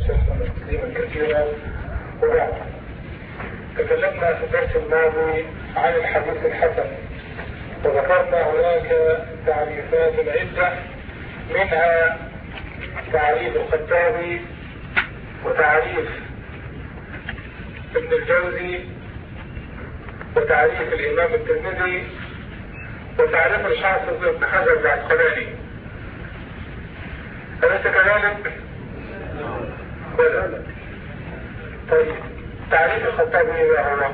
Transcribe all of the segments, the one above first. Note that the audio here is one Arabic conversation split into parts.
وسلم تسليما كثيرا. وبعد، تكلمنا في الدرس الماضي عن الحديث الحسن، وذكرنا هناك تعريفات عدة، منها تعريف الخطابي وتعريف ابن الجوزي وتعريف الإمام الترمذي وتعريف الحافظ ابن حجر العسقلاني. أليس كذلك؟ ولا. طيب، تعريف الخطابي ايه هو؟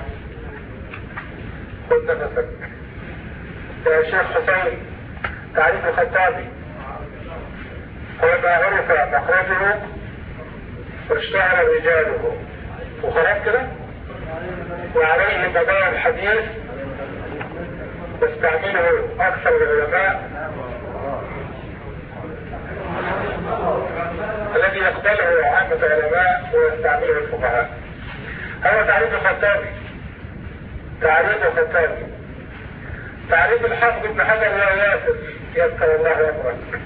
خذ نفسك يا شيخ حسين. تعريف الخطابي هو ما عرف مخرجه واشتهر رجاله، وخلاص كده، وعليه مدار الحديث واستعمله اكثر العلماء الذي يقبله عامة العلماء ويستعمله الفقهاء. هذا تعريف الخطابي. تعريف الخطابي. تعريف الحافظ ابن حجر يا ياسر، يذكر الله امرك.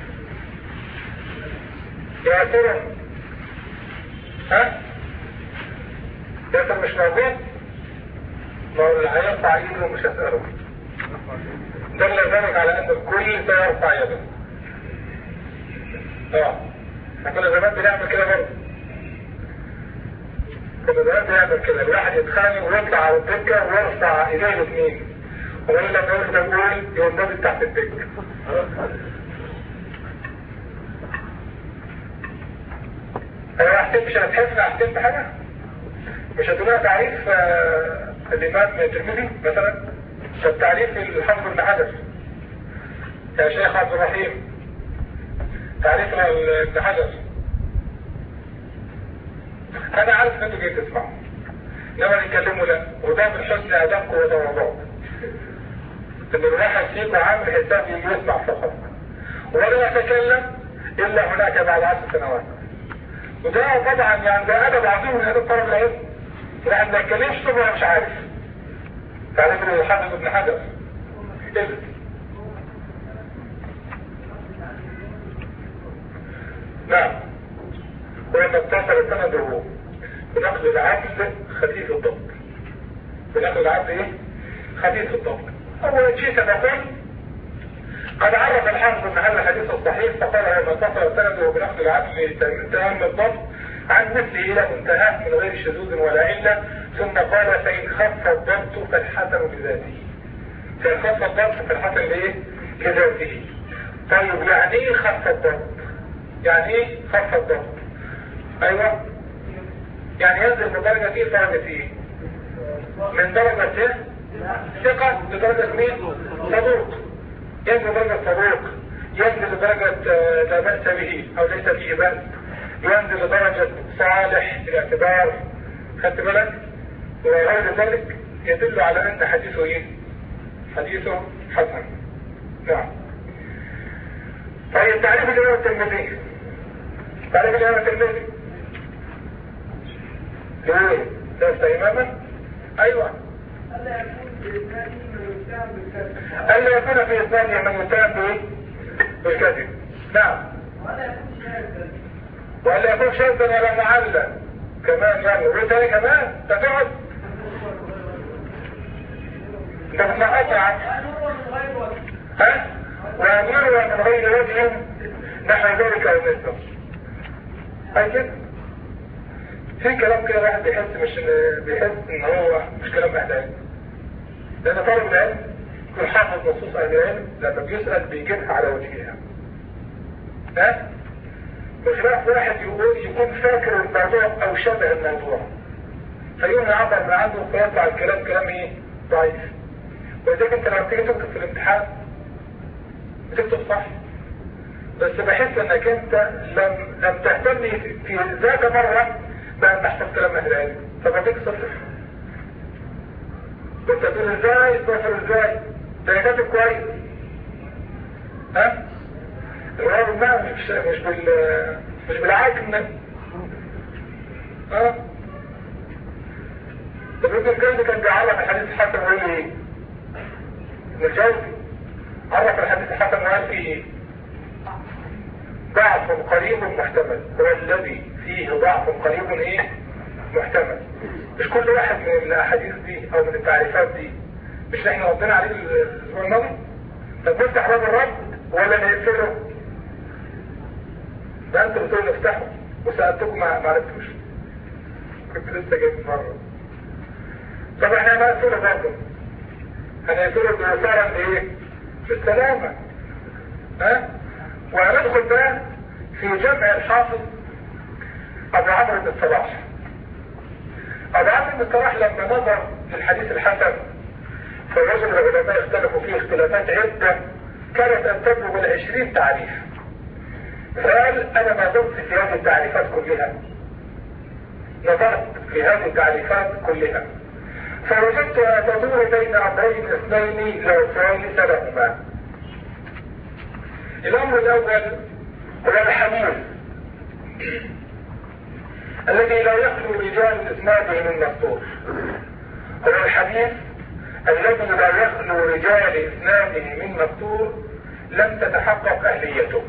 ياسر، ها؟ ياسر مش موجود؟ ما هو اللي هيرفع ايده مش هسأله. دل ذلك على ان الكل سيرفع يده. احنا كنا زمان بنعمل كده برضه. كنا زمان بنعمل كده، الواحد يتخانق ويطلع على الدكه ويرفع ايديه الاثنين، وبعدين لما يقول ده يقول يقوم نازل تحت الدكه. انا احسن، مش هتحس احسن بحاجه؟ مش هتقولها تعريف الامام الترمذي مثلا؟ طب تعريف الحافظ ابن حجر يا شيخ عبد الرحيم، تعريف ابن حجر. انا عارف ان انتوا جايين تسمعوا، لما يتكلموا لا، وده من حسن ادبكم وتواضعكم، ان الواحد فيكم عامل حساب يسمع فقط ولا يتكلم الا هناك بعد 10 سنوات. وده طبعا يعني ده ادب عظيم من ادب طلب العلم، الواحد ما يتكلمش طب انا مش عارف. تعريف الحافظ ابن حجر ايه؟ نعم. ولما اتصل سنده بنقل العدل خفيف الضبط. بنقل العدل ايه؟ خفيف الضبط. اول شيء سنقول قد عرف الحافظ ابن حجر الحديث الصحيح فقال لما اتصل سنده بنقل العدل تام الضبط عن مثله الى منتهاه من غير شذوذ ولا عله، ثم قال فان خف الضبط فالحسن بذاته. فان خف الضبط فالحسن لايه؟ لذاته. طيب يعني ايه خف الضبط؟ يعني ايه خف الضبط؟ ايوه، يعني ينزل من درجة ايه درجة ايه؟ من درجة ايه؟ ثقة لدرجة مين؟ صدوق. ينزل درجة صدوق، ينزل لدرجة لا بأس به او ليس فيه بأس، ينزل لدرجة صالح الاعتبار. خدت بالك؟ وغير ذلك يدل على ان حديثه ايه؟ حديثه حسن. نعم. طيب تعريف الامام الترمذي. تعريف الامام الترمذي ليه؟ لست اماما؟ ايوه. الا يكون في اسناده من يتهم بالكذب. نعم. ولا يكون شاذا ولا معلّا كمان، يعني وده كمان تقعد لما قطع ها؟ ويروى من غير وجه نحو ذلك او مثله. هاي كده في كلام كده واحد بيحس ان هو مش كلام اهل العلم، لان طالب العلم يكون حافظ نصوص اهل العلم لما بيسأل بيجيبها على وجهها. ها؟ بخلاف واحد يكون فاكر الموضوع او شبه الموضوع فيقوم يعبر من عنده فيطلع الكلام كلام ايه؟ ضعيف. ولذلك انت لما تيجي تكتب في الامتحان بتكتب صح، بس بحس انك انت لم تهتم في ذات مرة بأن تحفظ كلام اهل العلم، فبديك صفر. انت تقول ازاي؟ صفر ازاي؟ ده كاتب كويس. ها؟ الغرض ما مش بالعجم. ها؟ ابن الجوزي كان بيعرف الحديث الحسن وقال ايه؟ ابن الجوزي عرف الحديث الحسن وقال فيه ايه؟ ضعف قريب محتمل، هو الذي فيه ضعف قريب ايه محتمل. مش كل واحد من الاحاديث دي او من التعريفات دي مش احنا ردينا عليه الاسبوع الماضي؟ طب نفتح باب الرد ولا نقفله؟ ده انتوا بتقولوا نفتحه وسألتكم ما عرفتوش، كنت لسه جاي من مرة. طب احنا هنقفله برضه، هنقفله بإثارة بايه؟ بالسلامة. ها؟ وهندخل بقى في جمع الحافظ ابو عمرو بن الصلاح. ابو عمرو بن الصلاح لما نظر للحديث الحسن فالرجل العلماء اختلفوا فيه اختلافات عدة كانت ان تبلغ 20 تعريف. فقال انا ما دمت في هذه التعريفات كلها، نظرت في هذه التعريفات كلها فوجدت ان تدور بين امرين اثنين لا ثالث لهما. الامر الاول هو الحديث الذي لا يخلو رجال اسناده من مستور. هو الحديث الذي لا يخلو رجال اسناده من مستور لم تتحقق اهليته.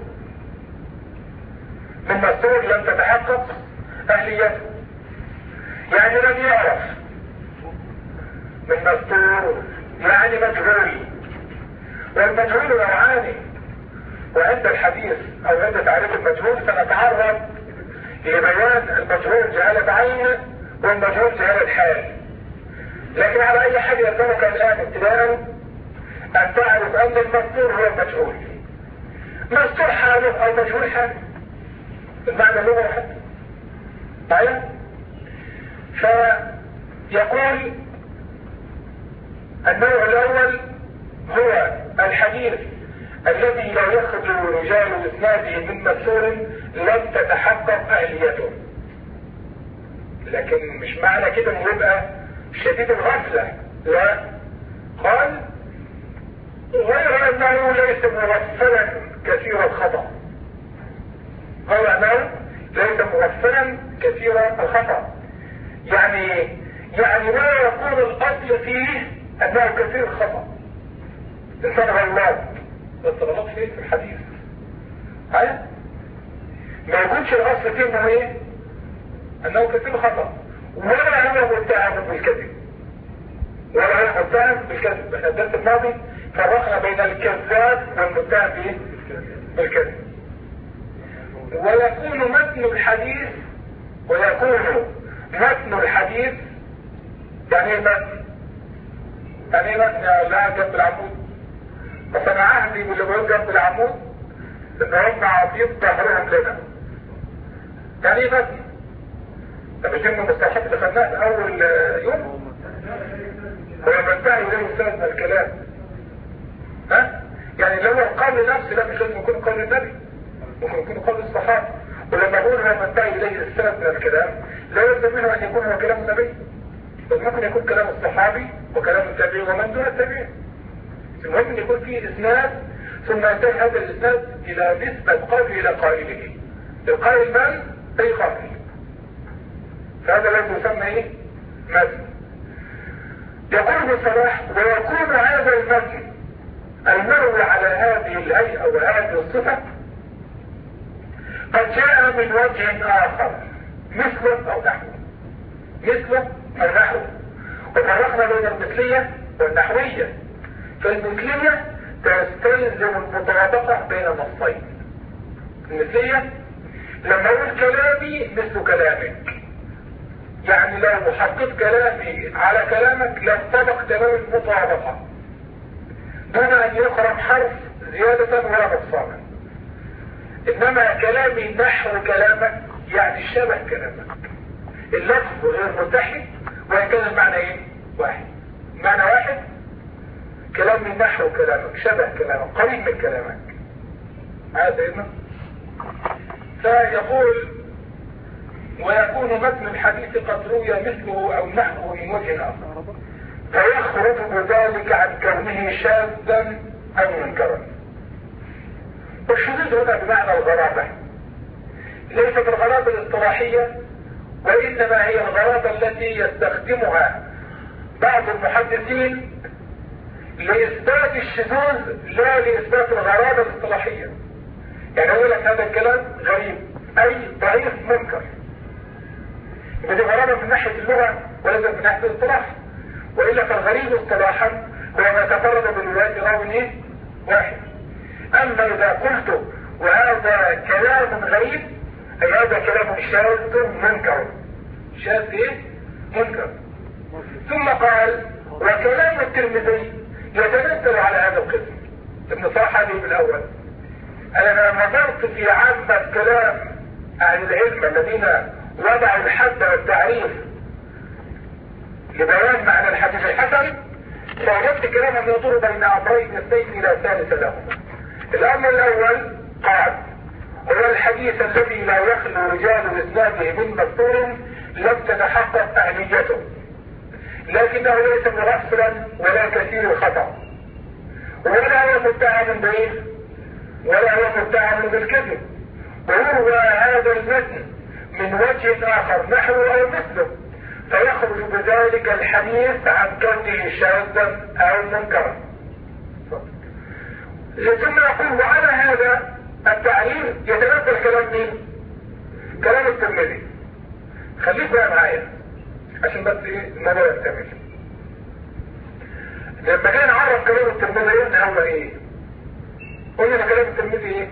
من مستور لم تتحقق اهليته، يعني لم يعرف. من مستور يعني مجهول، والمجهول نوعان. وعند الحديث او عند تعريف المجهول سنتعرض لبيان المجهول جهالة عين والمجهول جهالة حال. لكن على اي حاجة يلزمك الان ابتداء ان تعرف ان المستور هو المجهول. مستور حاله او مجهول حاله، المعنى اللغة واحد. معايا؟ فيقول النوع الاول هو الحديث الذي لا يخرج رجال اسناده من مستور لم تتحقق اهليته. لكن مش معنى كده انه يبقى شديد الغفلة، لا. قال غير انه ليس مغفلا كثير الخطأ. قال انه ليس مغفلا كثير الخطأ، يعني لا يكون الاصل فيه انه كثير الخطأ. انسان غلط الطلبات فيه في الحديث، هاي ما يكونش الاصل فيه انه ايه؟ انه كثير خطأ، ولا هو متهم بالكذب، ولا هو متهم بالكذب. احنا الدرس الماضي فرقنا بين الكذاب والمتهم بايه؟ بالكذب. ويكون متن الحديث يعني ايه متن؟ يعني ايه متن يا الله جنب العمود؟ بس انا عهدي باللي بيقول جنب العمود ان هم عاطين ظهرهم لنا. يعني ايه متن؟ ده مش من المصطلحات اللي خدناها في اول يوم. هو منتهي اليه استاذنا الكلام. ها؟ يعني لو القول نفسه ده مش لازم يكون قول النبي، ممكن يكون قول الصحابه. ولما اقول هو منتهي اليه السند من الكلام لا يلزم منه ان يكون هو كلام النبي، بل ممكن يكون كلام الصحابي وكلام التابعي ومن دون التابعين. المهم ان يكون فيه اسناد ثم ينتهي هذا الاسناد الى نسبة قوله الى قائله. القائل من؟ اي قائل. فهذا الذي يسمى ايه؟ متن. يقول ابن صلاح ويكون هذا المتن المروي على هذه الهيئة وهذه الصفة قد جاء من وجه اخر مثله او نحوه. مثله او نحوه. وفرقنا بين المثلية والنحوية. فالمثلية تستلزم المطابقة بين النصين. المثلية لما اقول كلامي مثل كلامك، يعني لو حطيت كلامي على كلامك لاتفق تمام المطابقة دون ان يقرب حرف زيادة ولا نقصانا. انما كلامي نحو كلامك يعني شبه كلامك، اللفظ غير متحد وان كان المعنى ايه؟ واحد. المعنى واحد، كلام من نحو كلامك، شبه كلامك، قريب من كلامك. هذا إذن فيقول ويكون متن الحديث قد روي مثله او نحوه من وجه اخر فيخرج بذلك عن كونه شاذا او منكرا. والشذوذ هنا بمعنى الغرابة، ليست الغرابة الاصطلاحية وانما هي الغرابة التي يستخدمها بعض المحدثين لإثبات الشذوذ لا لإثبات الغرابة الاصطلاحية. يعني اقول لك هذا الكلام غريب اي ضعيف منكر، بدي غرابة من ناحية اللغة وليس من ناحية الاصطلاح، وإلا فالغريب اصطلاحا هو ما تفرد بالرواية راوي واحد. أما إذا قلت وهذا كلام غريب أي هذا كلام شاذ منكر. شاذ إيه؟ منكر. ثم قال وكلام الترمذي يتنزل على هذا القسم. ابن صلاح هذه بالأول. أنا نظرت في عامة كلام أهل العلم الذين وضعوا الحد والتعريف لبيان معنى الحديث الحسن، فوجدت كلاما يدور بين امرين اثنين لا ثالث لهما. الامر الاول قال هو الحديث الذي لا يخلو رجال اسناده من مستور لم تتحقق اهليته، لكنه ليس مغفلا ولا كثير الخطا، ولا هو متهم بايه، ولا هو متهم بالكذب، ويروى هذا المتن من وجه اخر نحو او مثله، فيخرج بذلك الحديث عن كونه شاذا او منكرا. ثم يقول وعلى هذا التعليل يتنزل كلام مين؟ كلام الترمذي. خليك بقى معايا عشان بس الموضوع يكتمل. لما جاي نعرف كلام الترمذي قلنا هو ايه؟ قلنا كلام الترمذي ايه؟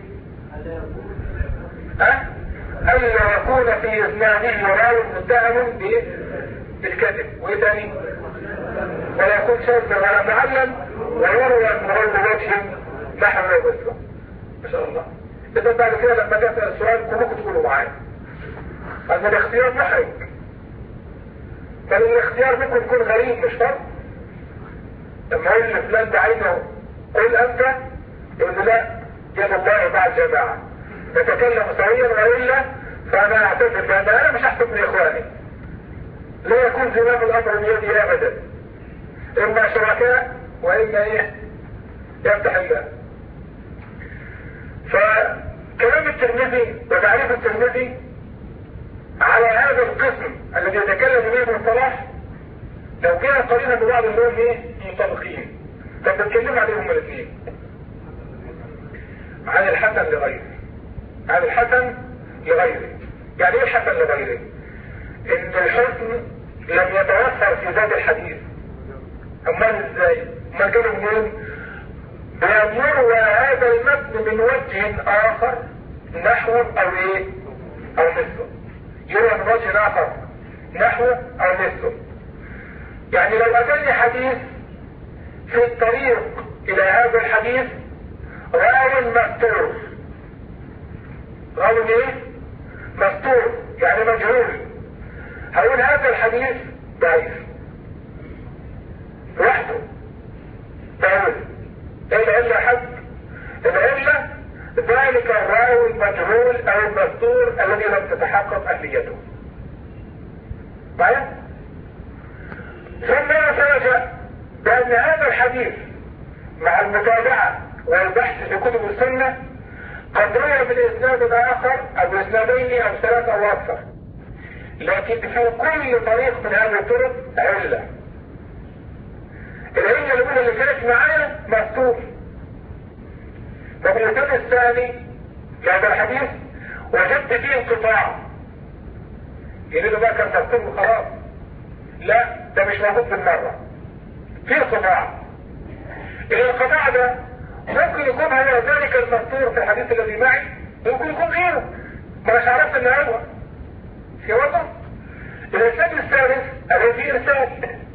ألا يكون في إسناده راوي متهم بالكذب، وإيه تاني؟ ولا يكون شاذا ولا معلم، ويروى من غير وجه نحو مثله. ما شاء الله. إذا بعد كده لما جاء أسأل السؤال كلكم تقولوا معايا. أن الاختيار محرج. بل الاختيار ممكن يكون غريب مش فرق. لما يقول لفلان بعينه قل أنت، يقول لا يد الله مع الجماعة. نتكلم سويا والا فانا اعتذر بان انا مش احسن من اخواني. لا يكون زمام الامر بيدي ابدا، اما شركاء واما ايه يفتح الله. فكلام الترمذي وتعريف الترمذي على هذا القسم الذي يتكلم به ابن صلاح لو كان قرينا ببعض اللي هم ايه مطابقين. طب بنتكلم عليهم الاثنين عن الحسن لغيره، عن الحسن لغيره. يعني ايه الحسن لغيره؟ ان الحسن لم يتوفر في ذات الحديث. امال ازاي؟ ما كانوا منين؟ بان يروى هذا المتن من وجه اخر نحو او ايه او مثله. يروى من وجه اخر نحو او مثله. يعني لو اتاني حديث في الطريق الى هذا الحديث راو مستور، راوي ايه؟ مستور يعني مجهول، هقول هذا الحديث ضعيف لوحده. بقول ايه العلة حق؟ العلة ذلك الراوي المجهول او المستور الذي لم تتحقق اهليته. معايا؟ ثم نتفاجأ بان هذا الحديث مع المتابعة والبحث في كتب السنة قد روى بالاسناد الاخر او اسنادين او ثلاثة او اكثر، لكن في كل طريق من هذه الطرق علة. العلة الاولى اللي كانت معايا مستور. طب الاسناد الثاني لهذا الحديث وجدت فيه انقطاع، يعني ده بقى كان مستور وخلاص؟ لا، ده مش موجود بالمرة، في انقطاع. الانقطاع ده ممكن يكون هو ذلك المذكور في الحديث الذي معي، ممكن يكون غيره، ما مش عرفت ان هو في وضع. الاسناد الثالث الذي ارسال،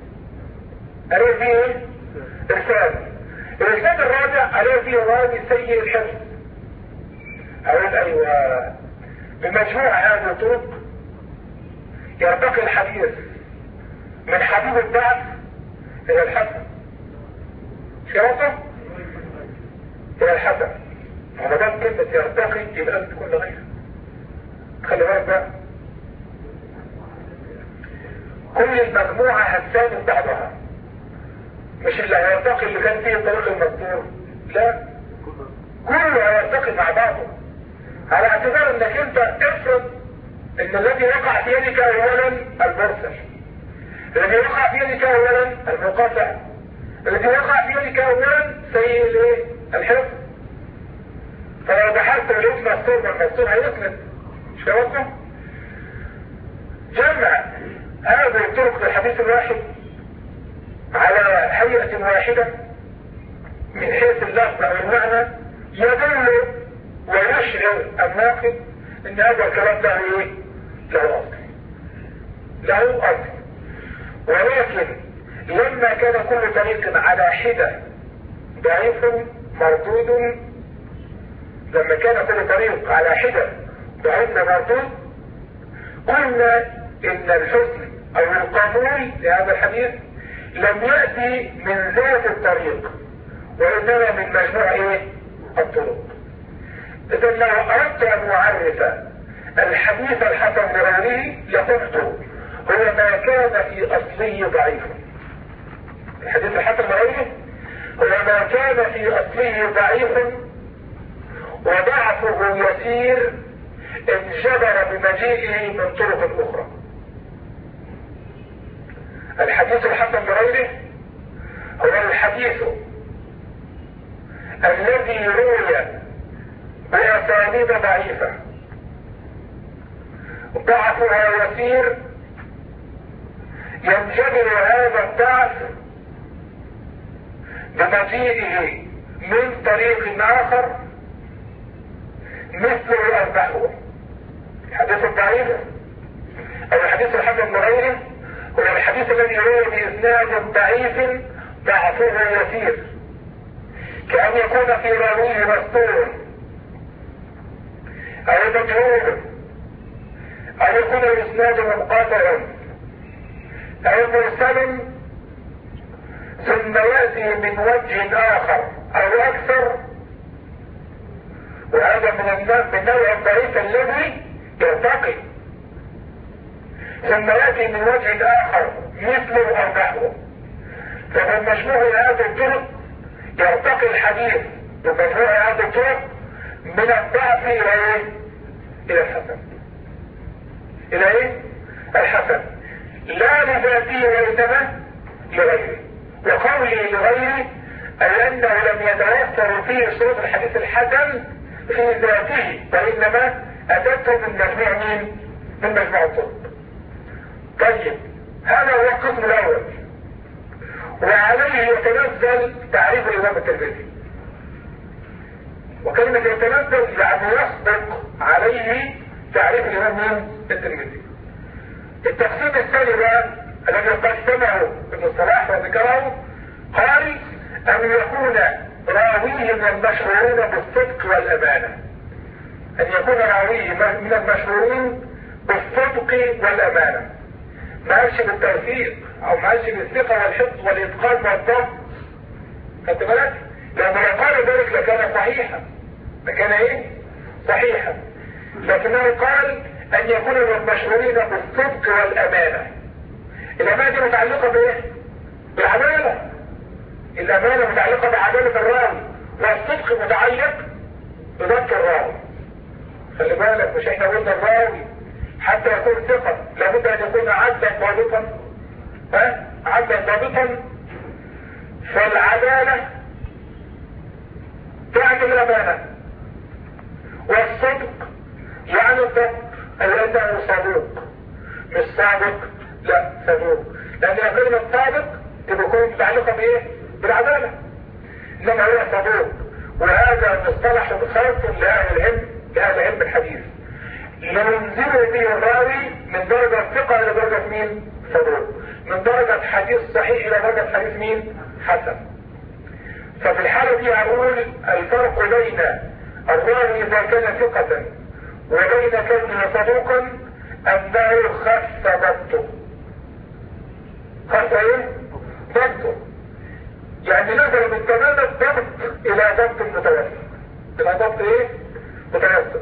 الذي ارسال. الاسناد الرابع الذي راوي سيء الحفظ. اقول ايوه بمجموع هذه الطرق يرتقي الحديث من حبيب الضعف الى الحسن. في وضع الى الحسن. وما دام كلمة يرتقي يبقى لازم تكون لغيره. خلي بالك بقى، كل المجموعة هتساند بعضها، مش اللي هيرتقي اللي كان فيه الطريق المذكور، لا، كله هيرتقي مع بعضه، على اعتبار انك انت افرض ان الذي وقع في يدك اولا المرسل، الذي وقع في يدك اولا المنقطع، الذي وقع في يدك اولا سيء الايه؟ الحفظ. فلو بحثت ولقيت مستور من مستور هيسند، مش كده؟ جمع هذه الطرق للحديث الواحد على هيئة واحدة من حيث اللفظ او المعنى يدل ويشعر الناقد ان هذا الكلام له ايه؟ له اصل، له اصل. ولكن لما كان كل طريق على حدة ضعيف مردود، لما كان كل طريق على حدة ضعيف مردود، قلنا ان الحسن او القبول لهذا الحديث لم يأتي من ذات الطريق وإنما من مجموع ايه؟ الطرق. إذا لو أردت أن أعرف الحديث الحسن لغيره لقلت هو ما كان في أصله ضعيف. الحديث الحسن لغيره هو ما كان في أصله ضعيف وضعفه يسير انجبر بمجيئه من طرق أخرى. الحديث الحسن لغيره هو الحديث الذي روي بأسانيد ضعيفة ضعفها يسير ينجبر هذا الضعف بمجيئه من طريق آخر مثله أو نحوه. الحديث الضعيف أو الحديث الحسن لغيره هو الحديث الذي روي بإسناد ضعيف ضعفه يسير، كأن يكون في راويه مستور أو مجهول أو يكون الإسناد منقطع أو مرسل ثم يأتي من وجه آخر أو أكثر، وهذا من نوع الضعيف الذي يرتقي، ثم يأتي من وجه آخر مثله أو نحوه. فمن مجموع هذه الطرق يرتقي الحديث بمجموع هذه الطرق من الضعف إلى إيه؟ إلى الحسن. إلى إيه؟ الحسن، لا لذاته وإنما لغيره. وقولي لغيره أي أنه لم يتوفر فيه شروط الحديث الحسن في ذاته، وإنما أتته من مجموع مين؟ من مجموع الطرق. طيب هذا هو القسم الأول، وعليه يتنزل تعريف الإمام الترمذي. وكلمة يتنزل يعني يسبق عليه تعريف الإمام الترمذي. التقسيم الثاني بقى الذي قسمه ابن الصلاح وذكره قال أن يكون راويه من المشهورين بالصدق والأمانة، أن يكون راويه من المشهورين بالصدق والأمانة، ما قالش بالتوثيق او ما قالش بالثقة والحفظ والاتقان والضبط. خدت بالك؟ لما قال ذلك لكان صحيحا، لكان ايه؟ صحيحا. لكنه قال ان يكون من المشهورين بالصدق والامانة. الامانة دي متعلقة بايه؟ بالعدالة. الامانة متعلقة بعدالة الراوي، والصدق متعلق بضبط الراوي. خلي بالك، مش احنا قلنا الراوي حتى يكون ثقة لابد ان يكون عدلا ضابطا، عدلا ضابطا. فالعدالة تعني الامانة، والصدق يعني الضبط، اي انه صادق، مش صادق، لا صدوق. لان كلمة صادق تكون متعلقة بايه؟ بالعدالة. انما هو صدوق، وهذا مصطلح خاص لاهل العلم، لاهل علم الحديث، ينزل به الراوي من درجة ثقة الى درجة مين؟ صدوق، من درجة حديث صحيح الى درجة حديث مين؟ حسن. ففي الحالة دي هقول الفرق بين الراوي اذا كان ثقة وبين كونه صدوقا انه خف ضبطه. خف ايه؟ ضبطه، يعني نزل من تمام الضبط الى ضبط متوسط، الى ضبط ايه؟ متوسط.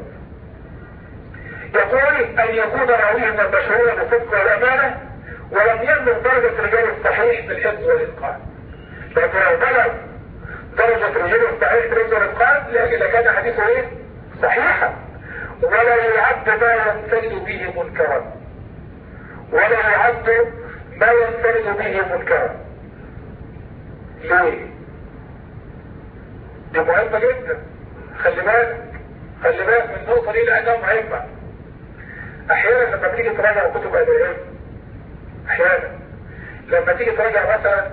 يقول ان يكون راويه من المشهور بالصدق والامانه ولم يبلغ درجه رجال الصحيح بالحفظ والاتقان. لكن لو بلغ درجه رجال الصحيح بالحفظ والاتقان لكان حديثه ايه؟ صحيحا، ولا يعد ما ينفرد به منكرا، ولا يعد ما ينفرد به منكرا. ليه؟ دي مهمه جدا، خلي بالك. خلي بالك من النقطة دي لأنها مهمة. أحيانا لما تيجي تراجع كتب أهل العلم، أحيانا لما تيجي تراجع مثلا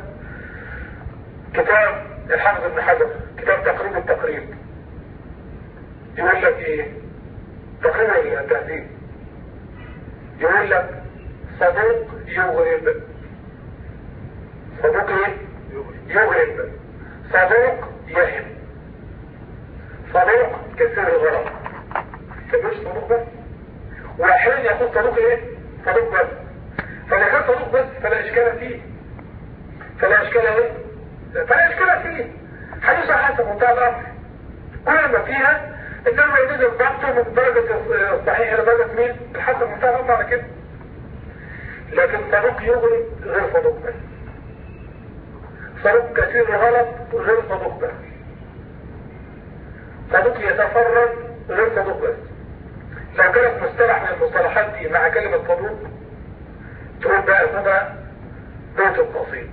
كتاب الحافظ ابن حجر، كتاب تقريب التقريب، يقول لك إيه؟ تقريب التهذيب، يقول لك صدوق يغرب. صدوق ايه؟ يغرب. صدوق يهم. صدوق كثير الغرب. كبيرش صدوق بس، واحيانا يكون صدوق ايه؟ صدوق بس. فاذا كان صدوق بس فلا اشكال فيه. فلا اشكال ايه؟ فلا اشكال فيه. حديث حسن منتهى الامر، كل ما فيها انما يجوز الضبط من درجة الصحيح الى درجة مين؟ الحسن منتهى الامر على كده. لكن صدوق يغرب غير صدوق بس. صدوق كثير الغلط غير صدوق بس. صدوق يتفرد غير صدوق بس. لو كانت مصطلح من المصطلحات دي مع كلمة صدوق تقول بقى هنا بيت القصيد.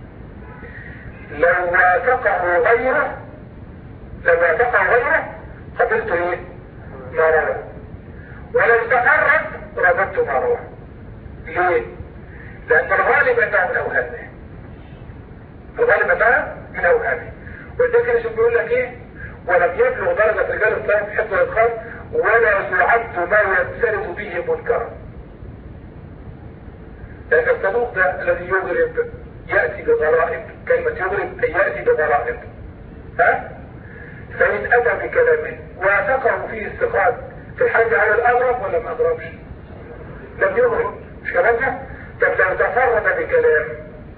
لو وافقه غيره قبلت ايه؟ ما روى. ولو تفرد رددت ما روى. ليه؟ لأن الغالب أنه من أوهامه. الغالب أنه من أوهامه. والذكر شو بيقول لك إيه؟ ولم يبلغ درجة رجال الإسلام في حفظ الإتقان ولا يعد ما ينسرد به منكرا. لأن الصدوق ده الذي يغرب يأتي بغرائب. كلمة يغرب أي يأتي بغرائب. ها؟ فإن أتى بكلام وثقه فيه الثقات في الحج على الأغرب ولا ما أغربش؟ لم يغرب. مش كلام ده؟ طب لو تفرد بكلام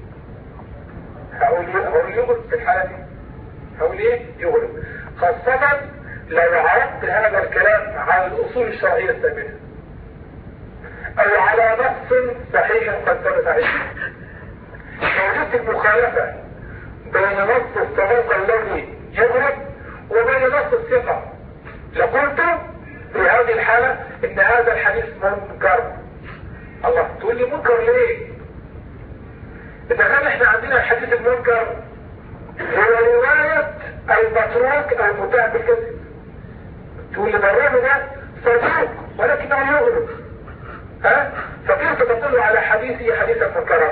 هقول يغرب في الحالة دي. هقول ايه؟ يغرب. خاصة لو عرضت هذا الكلام على الأصول الشرعية الثابتة أو على نص صحيح قد ثبت عليه. لو وجدت المخالفة بين نص الصدوق الذي يغرب وبين نص الثقة لقلت في هذه الحالة إن هذا الحديث منكر. الله تقول لي منكر ليه؟ إذا كان احنا عندنا الحديث المنكر هو رواية المتروك المتهم بالكذب. تقول لي الراوي ده صدوق ولكنه يغرب. ها؟ فكيف تقول على حديثي حديثا منكرا؟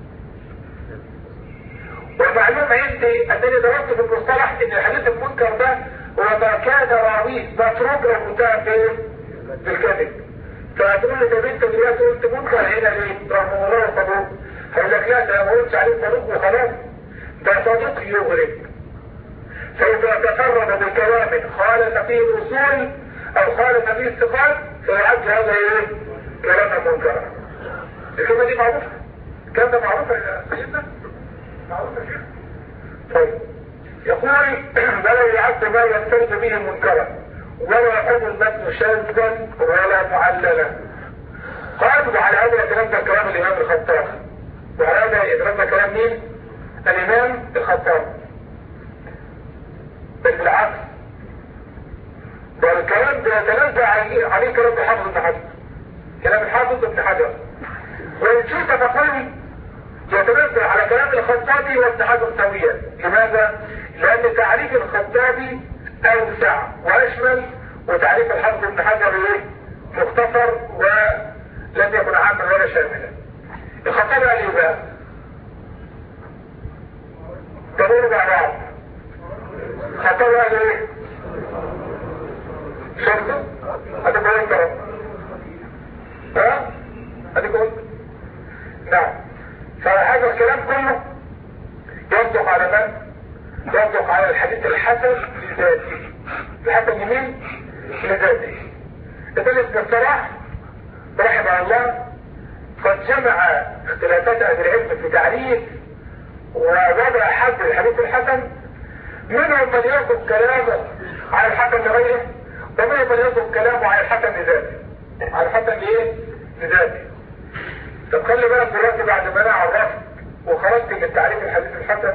ومعلوم عندي أنني درست في المصطلح إن الحديث المنكر ده هو ما كان راويه متروك أو متهم بالكذب. فهتقول لي طب انت دلوقتي قلت منكر هنا ليه؟ رغم الله صدوق. هقول لك لا ده ما قلتش عليه صدوق وخلاص. ده صدوق يغرب. فإذا تفرد بكلام خالف فيه الأصول أو خالف فيه الثقات فيعد هذا ايه؟ كلاما منكرا. الكلمة دي معروفة. الكلام ده معروفة يا سيدنا؟ معروفة كده. طيب يقول بل يعد ما ينفرد به منكرا ولا يحب المتن شاذا ولا معللا. قالوا على هذا الكلام ده كلام الإمام الخطابي. وعلى هذا الكلام ده كلام مين؟ الإمام الخطابي. بل بالعكس ده الكلام ده يتنازع عليه كلام الحافظ ابن حجر. كلام الحافظ ابن حجر. وإن شئت فقل يتنازع على كلام الخطابي وابن حجر سويا. لماذا؟ لأن تعريف الخطابي أوسع وأشمل وتعريف الحافظ ابن حجر مختصر ولم يكن عاما ولا شاملا. الخطابي قال ايه بقى؟ تدور مع بعض. الخطابي قال ايه؟ شرطه؟ هذا قلت ترى. ها؟ هذا قلت؟ نعم. فهذا الكلام كله يصدق على من؟ يصدق على الحديث الحسن لذاته. الحسن لمين؟ لذاته. ابن الصلاح رحمه الله قد جمع اختلافات اهل العلم في تعريف ووضع حد الحديث الحسن. منهم من يصدق كلامه على الحسن لغيره ومنهم من يصدق كلامه على الحسن لذاته. على الحسن ليه؟ لذاته. طب خلي بالك دلوقتي بعد ما انا عرفت وخرجت من تعريف الحديث الحسن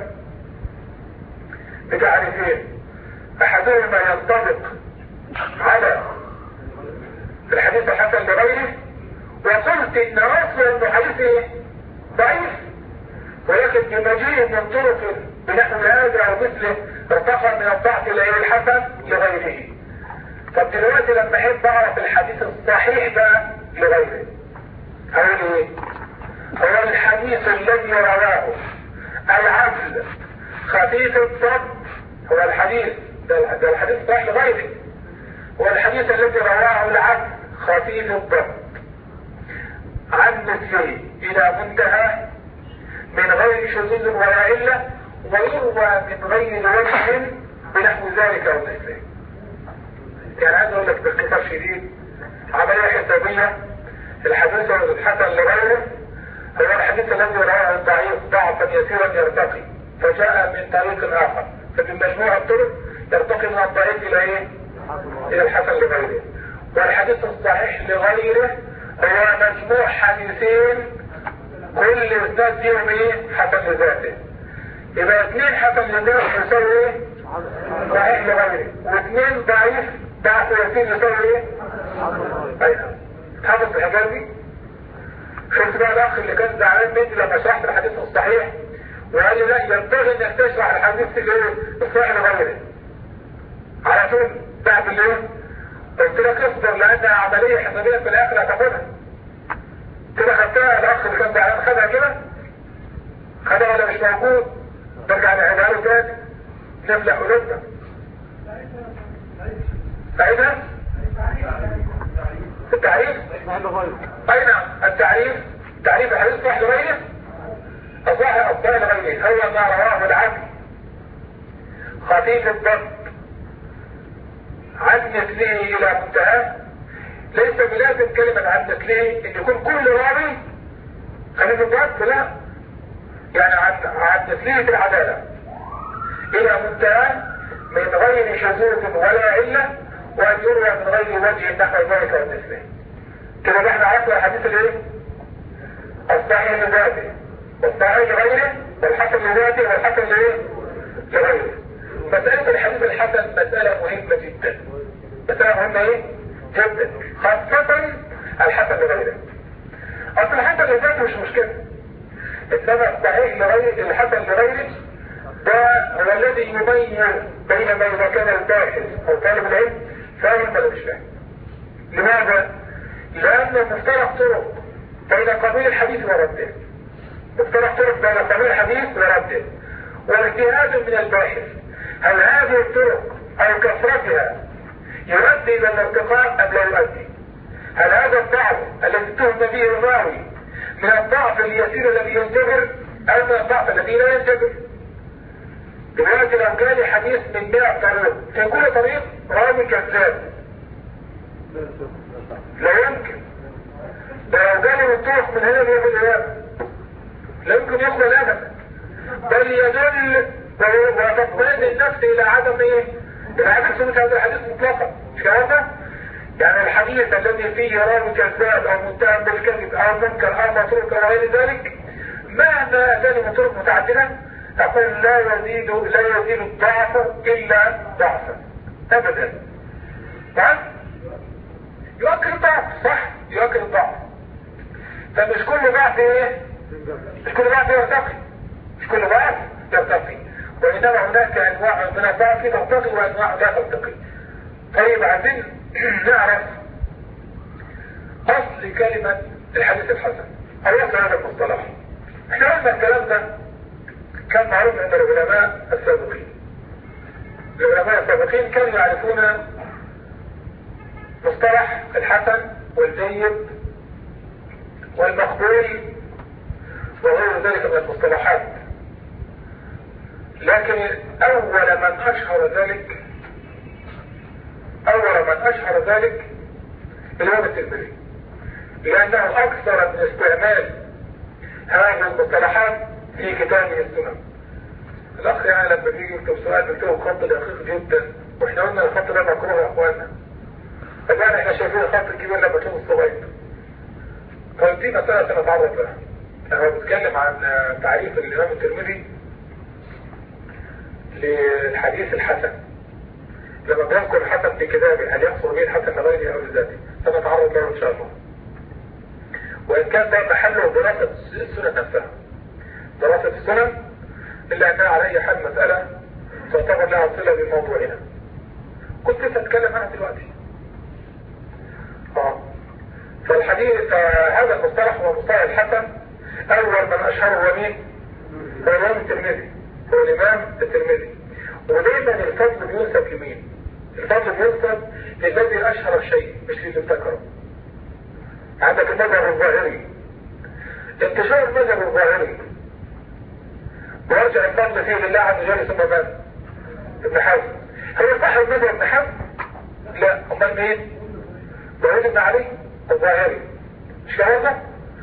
بتعريفين احدهما ينطبق على الحديث الحسن لغيره وقلت ان اصل انه حديث ضعيف ولكن بمجيء من طرق بنحو هذا او مثله ارتقى من الضعف الى الحسن لغيره. طب دلوقتي لما احب اعرف الحديث الصحيح بقى لغيره هقول ايه؟ هو الحديث الذي رواه العدل خفيف الضبط، هو الحديث ده الحديث الصحيح لغيره، هو الحديث الذي رواه العدل خفيف الضبط عن مثله الى منتهى من غير شذوذ ولا علة، ويروى من غير وجه بنحو ذلك او مثله. يعني عايز اقول لك باختصار شديد عملية حسابية، الحديث الحسن لغيره هو الحديث الذي رواه الضعيف ضعفا يسيرا يرتقي فجاء من طريق اخر، فمن مجموع الطرق يرتقي من الضعيف الى ايه؟ الى الحسن لغيره. والحديث الصحيح لغيره هو مجموع حديثين كل اسناد فيهم ايه؟ حسن لذاته. يبقى اثنين حسن لذاته يساوي ايه؟ صحيح لغيره، واثنين ضعيف ضعف يسير يساوي ايه؟ ايوه. حافظ الحاجات دي؟ شفت بقى الاخ اللي كان زعلان مني لما شرحت الحديث الصحيح وقال لي لا ينبغي انك تشرح الحديث الصحيح لغيره. على طول بعد الايه؟ قلت لك اصبر لانها عمليه حسابيه في الاخر هتاخدها. كده خدتها الاخ اللي كان زعلان خدها كده؟ خدها ولا مش موجود؟ نرجع نعيدها له تاني نفلح قلوبنا. سعيدها؟ التعريف؟ اي نعم، التعريف تعريف الحديث الصحيح لغيره الصحيح لغيره هو ما رواه العدل خفيف الضبط عن مثله الى منتهى. ليس بلازم كلمة عن مثله ان يكون كل راوي خفيف الضبط، لا، يعني عن مثله في العدالة الى منتهى من غير شذوذ ولا علة، وان يروى من غير وجه نحو ذلك ومثله. كده احنا عرفنا الحديث الايه؟ الصحيح لذاته والصحيح لغيره والحسن لذاته والحسن لغيره. مسألة الحديث الحسن مسألة مهمة جدا، مسألة مهمة ايه؟ جدا، خاصة الحسن لغيره. اصل الحسن لذاته مش مشكلة، انما الصحيح لغيره الحسن لغيره ده هو الذي يميز بين ما اذا كان الباحث او طالب العلم فاهم ولا مش فاهم. لماذا؟ لأن مفترق طرق بين قبول الحديث ورده، مفترق طرق بين قبول الحديث ورده، واجتهاد من الباحث هل هذه الطرق أو كثرتها يؤدي إلى الارتقاء أم لا يؤدي؟ هل هذا الضعف الذي اتهم به الراوي من الضعف اليسير الذي ينتبر أو من الضعف الذي لا ينتبر؟ دلوقتي لو جالي حديث من 100 طريق في كل طريق راوي كذاب لا يمكن، ده لو جالي الطرق من هنا بيقول لا يمكن يقبل ابدا، بل يدل وتطمئن النفس الى عدم ايه؟ عدم ثبوت هذا الحديث مطلقا. مش كده؟ يعني الحديث الذي فيه راوي كذاب او متهم بالكذب او منكر او متروك او غير ذلك مهما اتاني من طرق متعدده اقول لا يزيد الضعف الا ضعفا ابدا. تمام؟ يؤكد الضعف، صح؟ يؤكد الضعف. فمش كل ضعف ايه؟ مش كل ضعف يرتقي، مش كل ضعف يرتقي، وإنما هناك أنواع من الضعف ترتقي وأنواع لا ترتقي. طيب عايزين نعرف أصل كلمة الحديث الحسن أو أصل هذا المصطلح. احنا قلنا الكلام ده كان معروف عند العلماء السابقين. العلماء السابقين كانوا يعرفون مصطلح الحسن والجيد والمقبول وغير ذلك من المصطلحات، لكن أول من أشهر ذلك الإمام الترمذي، لأنه أكثر من استعمال هذه المصطلحات في كتابه السنن. الأخ يعني لما بيجي يكتب سؤال بيكتبه بخط دقيق جدا، واحنا قلنا الخط ده مكروه يا اخوانا. طبعا احنا شايفين الخط الكبير لما تشوف الصغير. فدي مسألة سنتعرض لها. انا بتكلم عن تعريف الإمام الترمذي للحديث الحسن. لما بيذكر الحسن في كتابه هل يقصر به الحسن لغيره او لذاته؟ سنتعرض له ان شاء الله. وان كان ده محله دراسة السنن نفسها. دراسة السنن الا انها على اي حال مسألة تعتبر لها صلة بالموضوع هنا. كنت لسه اتكلم عنها دلوقتي. هذا المصطلح هو مصطلح الحسن. اول من اشهره هو مين؟ هو الامام الترمذي، هو الامام الترمذي. ودايما الفضل بينسب لمين؟ الفضل بينسب للذي اشهر الشيء مش للي ابتكره. عندك المذهب الظاهري، انتشار المذهب الظاهري ويرجع الفضل فيه لله عز وجل ثم من؟ ابن حزم. هو صاحب مذهب ابن حزم؟ لا، امال مين؟ داود بن علي الظاهري، مش كده؟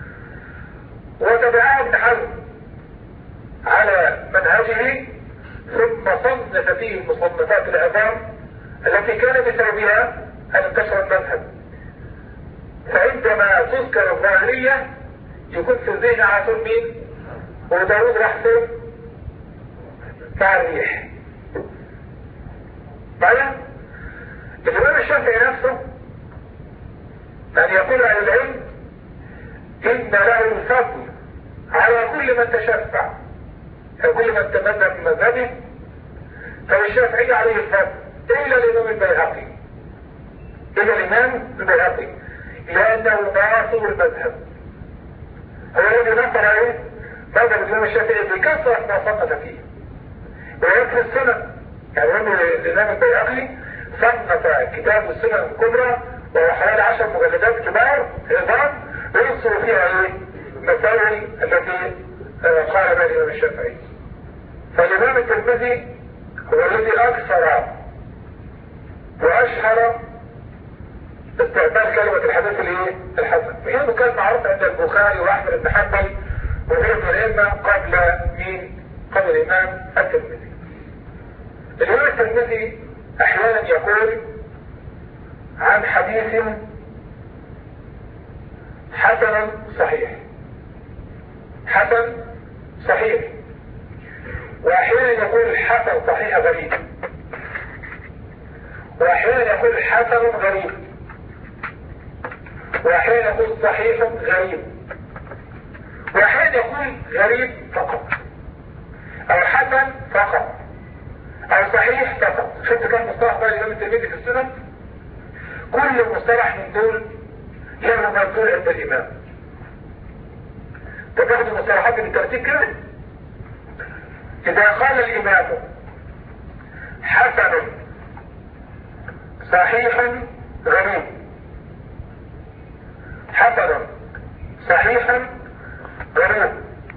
وتبعه ابن حزم على منهجه، ثم صنف فيه المصنفات العظام التي كان بسببها ان انتشر المذهب. فعندما تذكر الظاهرية يكون في الذهن على طول مين؟ وداود راح فين؟ مع الريح. بعدين الإمام الشافعي نفسه أن يقول عن العلم إن له الفضل على كل من تشفع، كل من تمنى في مذهبه، فالشافعي عليه الفضل إلا الإمام البيهقي، إلا الإمام البيهقي، لأنه ناصر المذهب. هو الذي نصر عليه مذهب الإمام الشافعي بكثرة ما صنف فيه ويكفي السنن. يعني الإمام البيهقي صنف كتاب السنن الكبرى وهو حوالي 10 مجلدات كبار عظام وينصر فيها المسائل التي قال بها الإمام الشافعي. فالإمام الترمذي هو الذي أكثر وأشهر استعمال كلمة الحديث الحسن، وهي كانت معروفة عند البخاري وأحمد بن حنبل وغيره من الأئمة قبل مين؟ قبل الإمام الترمذي. الإمام الترمذي أحيانا يقول عن حديث حسن صحيح، حسن صحيح، وأحيانا يقول حسن صحيح غريب، وأحيانا يقول حسن غريب، وأحيانا يقول صحيح غريب، وأحيانا يقول غريب فقط، أو حسن فقط، أو صحيح فقط. شفت كم مصطلح بقى الإمام الترمذي في السنن؟ كل مصطلح من دول له مرجوع عند الإمام. تاخد المصطلحات بالترتيب كده. إذا قال الإمام حسن صحيح غريب، حسن صحيح غريب،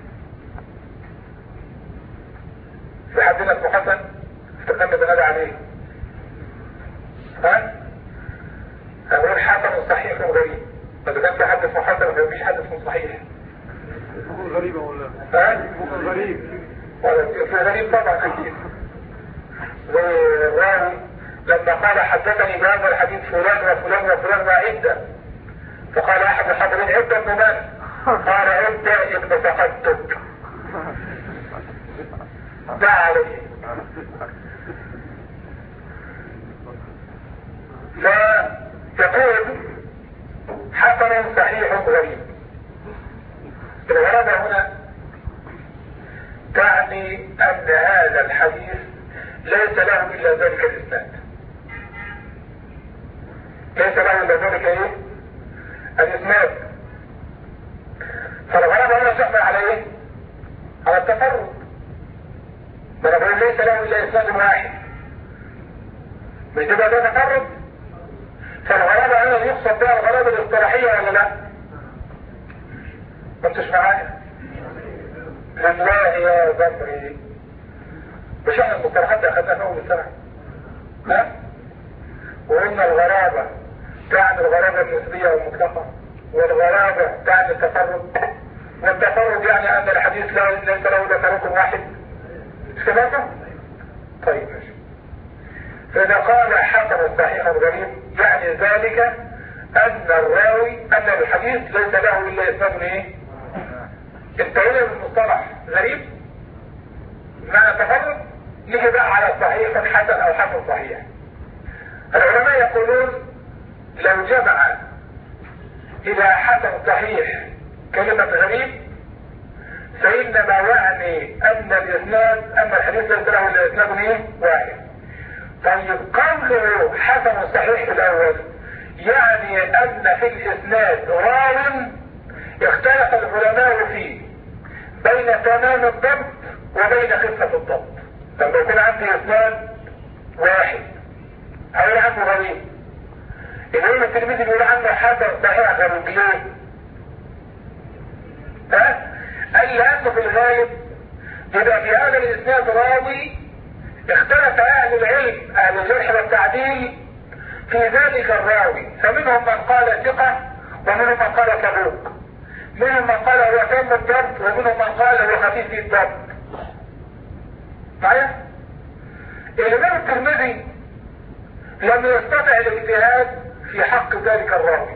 في حدنا اسمه حسن استخدمنا بنادى عليه، ها؟ هقول حسن صحيح غريب، فإذا كان في حد اسمه حسن فمفيش حد اسمه صحيح. يكون غريب ولا؟ ها؟ يكون غريب. ولا في غريب طبعا أكيد. زي الراوي لما قال حدثني بهذا الحديث فلان وفلان وفلان وعدة، فقال أحد الحاضرين عدة ابن من؟ قال عدة ابن فقدتك. دعا عليه. فيقول حسن صحيح غريب. الغرابة هنا تعني أن هذا الحديث ليس له إلا ذلك الإسناد، ليس له إلا ذلك إيه؟ الإسناد. فالغرابة هنا تحمل على إيه؟ على التفرد. ما نقول ليس له إلا إسناد واحد، مش تبقى ده تفرد؟ فالغرابة هنا يقصد بها الغرابة الاصطلاحية ولا لا؟ ما انتش معايا؟ لله يا ذكري، مش احنا المصطلحات اخذناها في اول السنة؟ ها؟ وقلنا الغرابة تعني الغرابة النسبية والمطلقة، والغرابة تعني التفرد، والتفرد يعني ان الحديث ليس له الا طريق واحد. مش كده؟ طيب ماشي. فإذا قال حسن صحيح غريب يعني ذلك أن الراوي أن الحديث ليس له إلا إسناد إيه؟ انتهينا من المصطلح غريب معنى تفرد، يجي بقى على صحيح حسن أو حسن صحيح. العلماء يقولون لو جمع إلى حسن صحيح كلمة غريب فإنما يعني أن الإسناد أن الحديث ليس له إلا إسناد إيه؟ واحد. طيب قوله حسن صحيح في الأول يعني ان في الاسناد راو اختلف العلماء فيه بين تمام الضبط وبين خفة الضبط. لما يكون عندي اسناد واحد هقول عنه غريب، الامام الترمذي بيقول عنه حسن صحيح غريب ليه؟ قال لانه في الغالب يبقى في هذا الاسناد راوي اختلف اهل العلم اهل الجرح والتعديل في ذلك الراوي، فمنهم من قال ثقة ومنهم من قال صدوق، منهم من قال هو تام الضبط ومنهم من قال هو خفيف الضبط. معايا؟ الامام الترمذي لم يستطع الاجتهاد في حق ذلك الراوي.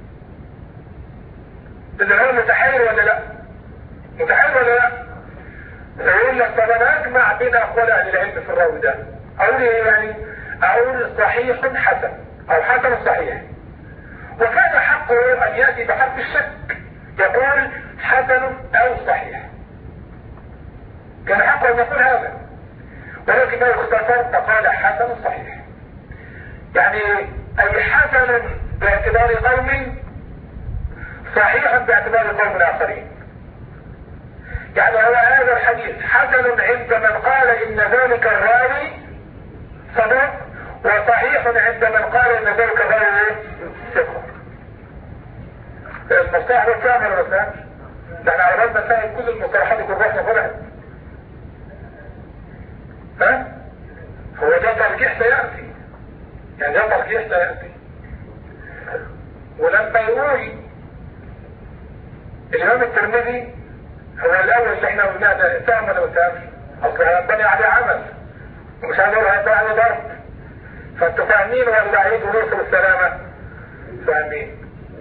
الامام متحير ولا لا؟ متحير ولا لا؟ يقول لك طب انا اجمع بين اقوال اهل العلم في الراوي ده، اقول ايه يعني؟ اقول صحيح حسن او حسن صحيح، وكان حقه ان ياتي بحرف الشك يقول حسن او صحيح، كان حقه ان يقول هذا، ولكنه اختصر فقال حسن صحيح. يعني اي حسن باعتبار قوم صحيح باعتبار قوم اخرين. يعني هو هذا الحديث حسن عند من قال ان ذلك الراوي صدوق، وصحيح عند من قال ان ذلك الراوي ثقة. المصطلح ده فاهم ولا ما فاهمش؟ ده احنا على بالنا نفهم كل المصطلحات اللي رحنا نقولها. هو ده ترجيح سيأتي، يعني ده ترجيح سيأتي. ولما يقول الامام الترمذي هو الاول اللي احنا قلناه ده فاهم ولا ما فاهمش؟ اصل هينبني عليه عمل ومش هنقول هينبني عليه ضرب. فانتوا فاهمين ولا عيد ونوصل السلامة؟ فاهمين؟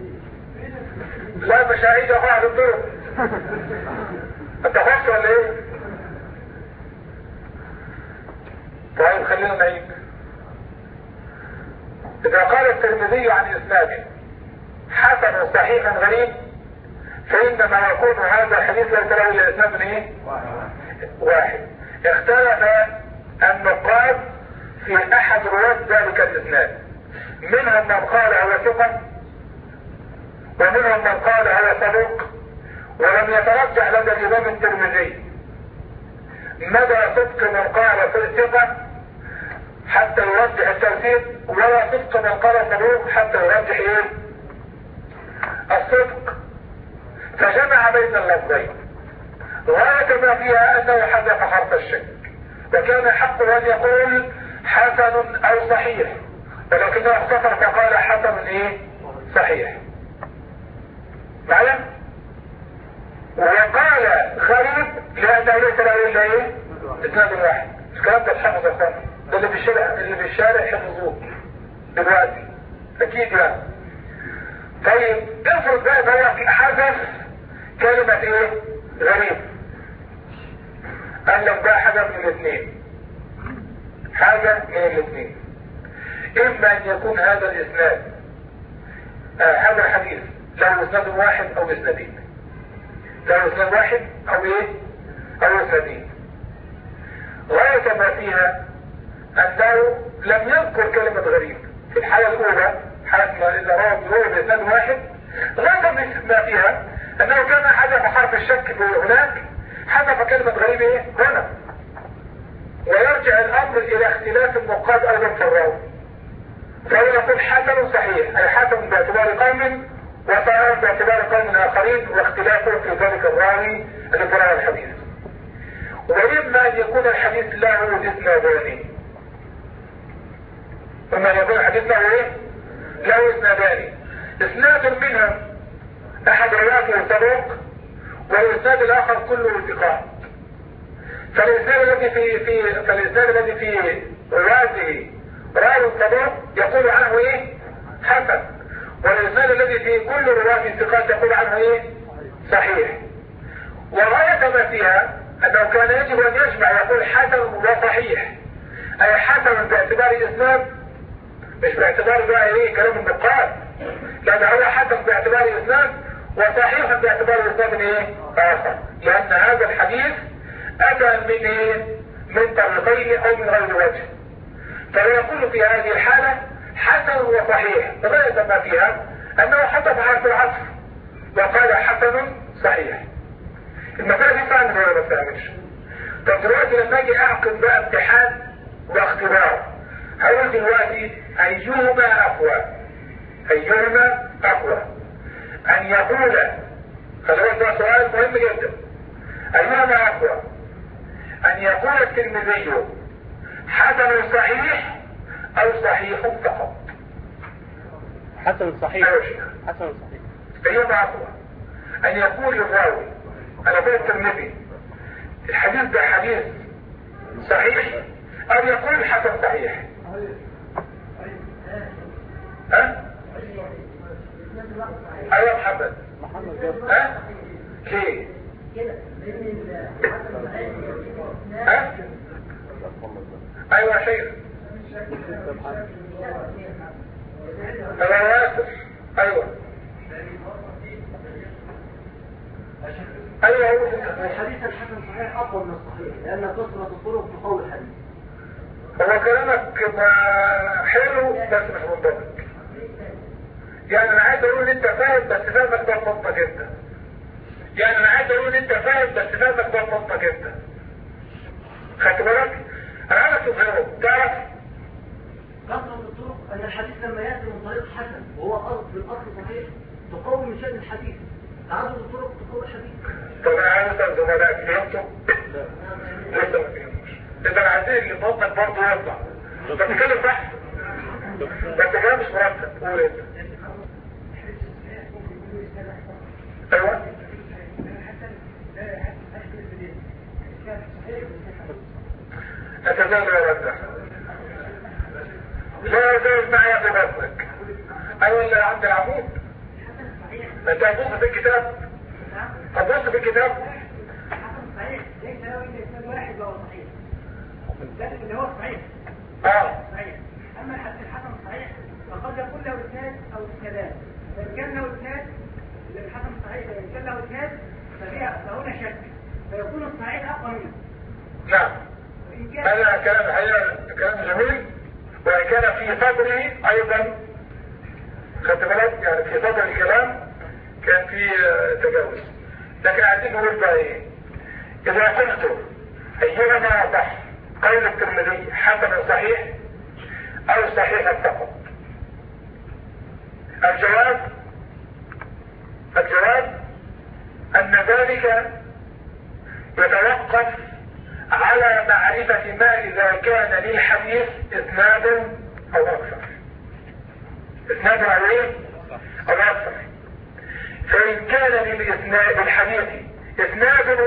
لا مش هعيد يا بعض الدور. انت خفت ولا ايه؟ طيب خلينا نعيد. اذا قال الترمذي عن اسناده حسن صحيح غريب، فإنما يكون هذا الحديث ليس له الا اسناد من ايه؟ واحد. اختلف النقاد في احد رواة ذلك الاسناد، منهم من قال هو ثقة ومنهم من قال هو صدوق، ولم يترجح لدى الامام الترمذي مدى صدق من قال في الثقة حتى يرجح التوثيق، ولا صدق من قال صدوق حتى يرجح ايه؟ الصدق. فجمع بين اللفظين، غاية ما فيها انه حذف حرف الشك، وكان حقه ان يقول حسن او صحيح، ولكنه اختصر فقال حسن ايه؟ صحيح. معلم؟ وقال غريب لانه ليس له الا ايه؟ اسناد واحد. الكلام ده الحفظ يا اخوان، ده اللي في الشارع حفظوه دلوقتي اكيد يعني. طيب افرض بقى ان هو حذف كلمة ايه؟ غريب. قال لك بقى حاجة من الاثنين، حاجة من الاثنين، اما ان يكون هذا الاسناد هذا الحديث له اسناد واحد او اسنادين، له اسناد واحد او ايه؟ او اسنادين. غاية ما فيها انه لم يذكر كلمة غريب في الحالة الاولى، حالة اذا روى باسناد واحد. غاية ما فيها انه كان حذف حرف الشك هناك، حذف كلمة غريب ايه؟ هنا. ويرجع الامر الى اختلاف النقاد ايضا في الراوي، فهو يقول حسن صحيح، اي حسن باعتبار قوم وصحيح باعتبار قوم اخرين، واختلافهم في ذلك الراوي الذي روى الحديث. وإما أن يكون الحديث له اسنادان، إما أن يكون الحديث له ايه؟ له اسنادان، اسناد منها احد رواته صدوق، والاسناد الاخر كله ثقات. فالاسناد الذي في رواته راوي صدوق يقول عنه ايه؟ حسن، والاسناد الذي في كل رواته ثقات يقول عنه ايه؟ صحيح. وغاية ما فيها انه كان يجب ان يجمع يقول حسن وصحيح، اي حسن باعتبار الاسناد مش باعتبار بقى ايه كلام النقاد، لان هو حسن باعتبار الاسناد وصحيح باعتبار الاسناد ايه؟ اخر، لان هذا الحديث اتى من ايه؟ من طريقين او من غير وجه. فيقول في هذه الحالة حسن وصحيح، وغاية ما فيها انه حدث عن العطف وقال حسن صحيح. المسألة دي فعلا ولا ما فهمتش؟ طب دلوقتي لما اجي اعقد بقى امتحان واختبار، هقول دلوقتي ايهما اقوى؟ ايهما اقوى؟ ان يقول، خلي ده سؤال مهم جدا، ايهما اقوى؟ ان يقول الترمذي حسن صحيح او صحيح فقط؟ حسن صحيح. حسن صحيح. ايهما اقوى؟ ان يقول الراوي انا بقول الترمذي الحديث ده حديث صحيح، او يقول حسن صحيح؟ ها؟ ايوه محمد. ها؟ ليه؟ ها؟ ايوه شيخ. ايوه ياسر. ايوه ايوه. الحديث الحسن صحيح اقوى من الصحيح لان كثرة الطرق تقوي الحديث. هو كلامك حلو بس مش منطقي. يعني انا عايز اقول ان انت فاهم بس فاهمك ده منطق جدا. يعني انا عايز اقول ان انت فاهم بس فاهمك ده منطق جدا. خدت بالك؟ انا عايزك تفهمه. تعرف كثرة الطرق ان الحديث لما ياتي من طريق حسن وهو في الاصل صحيح تقوي من شأن الحديث. تعدد الطرق تقوي الحديث. طب انا عايز اسال زملائك فهمتوا؟ لسه ما فهمتوش. اذا عايزين اللي فضلك برضه يطلع. انت بتتكلم بحث. بس كلام مش مرتب. قول انت. ايوه. اتزال يا رجل. لا يزال معي في بطنك. ايوه اللي عند العمود. انت هتبص في الكتاب. هتبص في الكتاب. الحسن صحيح ليس له الا اسناد واحد وهو صحيح. لكن اللي هو صحيح. صحيح. اما الحسن الصحيح فقد يكون له اسناد او اسنادان. فان كان له اسناد للحسن الصحيح ان كان له اسناد فهنا شك فيكون الصحيح اقوى منه. نعم. هذا كلام حقيقة كلام جميل، وإن كان في صدره أيضا خدت بالك يعني في صدر الكلام كان في تجاوز. لكن عايزين نقول بقى ايه؟ إذا قلت أيهما أصح قول الترمذي حسن صحيح أو صحيح فقط؟ الجواب أن ذلك يتوقف على معرفة ما إذا كان للحديث إسناد أو أكثر. إسناد عليه أو أكثر. فإن كان للحديث إسناد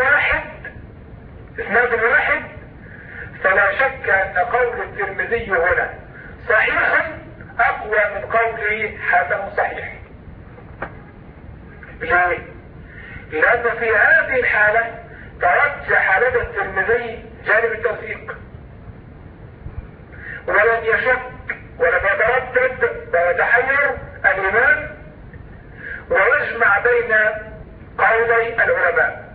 واحد فلا شك أن قول الترمذي هنا صحيح أقوى من قوله حسن صحيح. ليه؟ لأن في هذه الحالة ترجح لدى الترمذي جانب التوثيق ولم يشك ولم يتردد ويتحير الإمام ويجمع بين قولي العلماء،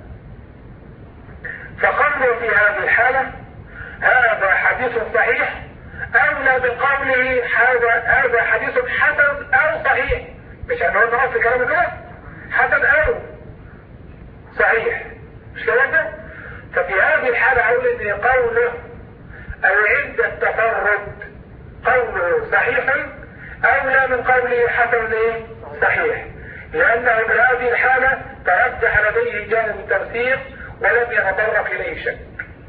فقالوا في هذه الحالة هذا حديث صحيح أولى من قوله هذا حديث حسن أو صحيح. مش أنه نقص كلامه كده حسن أو صحيح، مش كلام ده؟ ففي هذه الحالة أقول إن قوله أو عند التفرد قوله صحيح أولى من قوله حسن صحيح، لأنه في هذه الحالة ترجح لديه جانب التفسير ولم يتطرق إليه شك.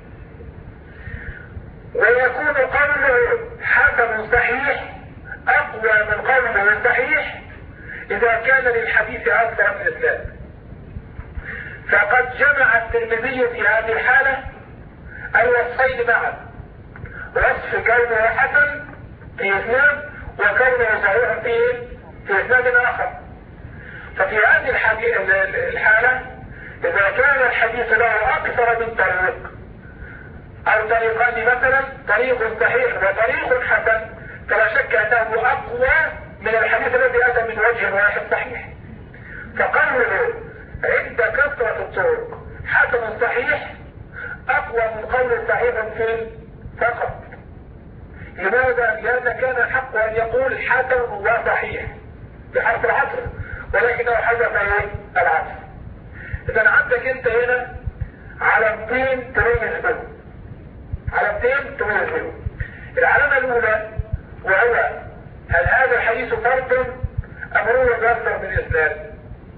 ويكون قوله حسن صحيح أقوى من قوله صحيح إذا كان للحديث أكثر من إسناد. فقد جمع الترمذي في هذه الحالة الوصفين معا، وصف كونه حسن في إسناد وكونه صحيح في إسناد آخر. ففي هذه الحالة إذا كان الحديث له أكثر من طريق أو طريقان مثلا طريق صحيح وطريق حسن فلا شك أنه أقوى من الحديث الذي أتى من وجه واحد صحيح. فقوله عند كثرة الطرق حسن صحيح أقوى من قول صحيح فقط، لماذا؟ لأن كان حق أن يقول حسن وصحيح بحرف العطف، ولكنه حذف العطف. إذا عندك أنت هنا علامتين تميز بينهم، علامتين تميز بينهم. العلامة الأولى وهو هل هذا الحديث فرد أم هو مصدر من إسناد؟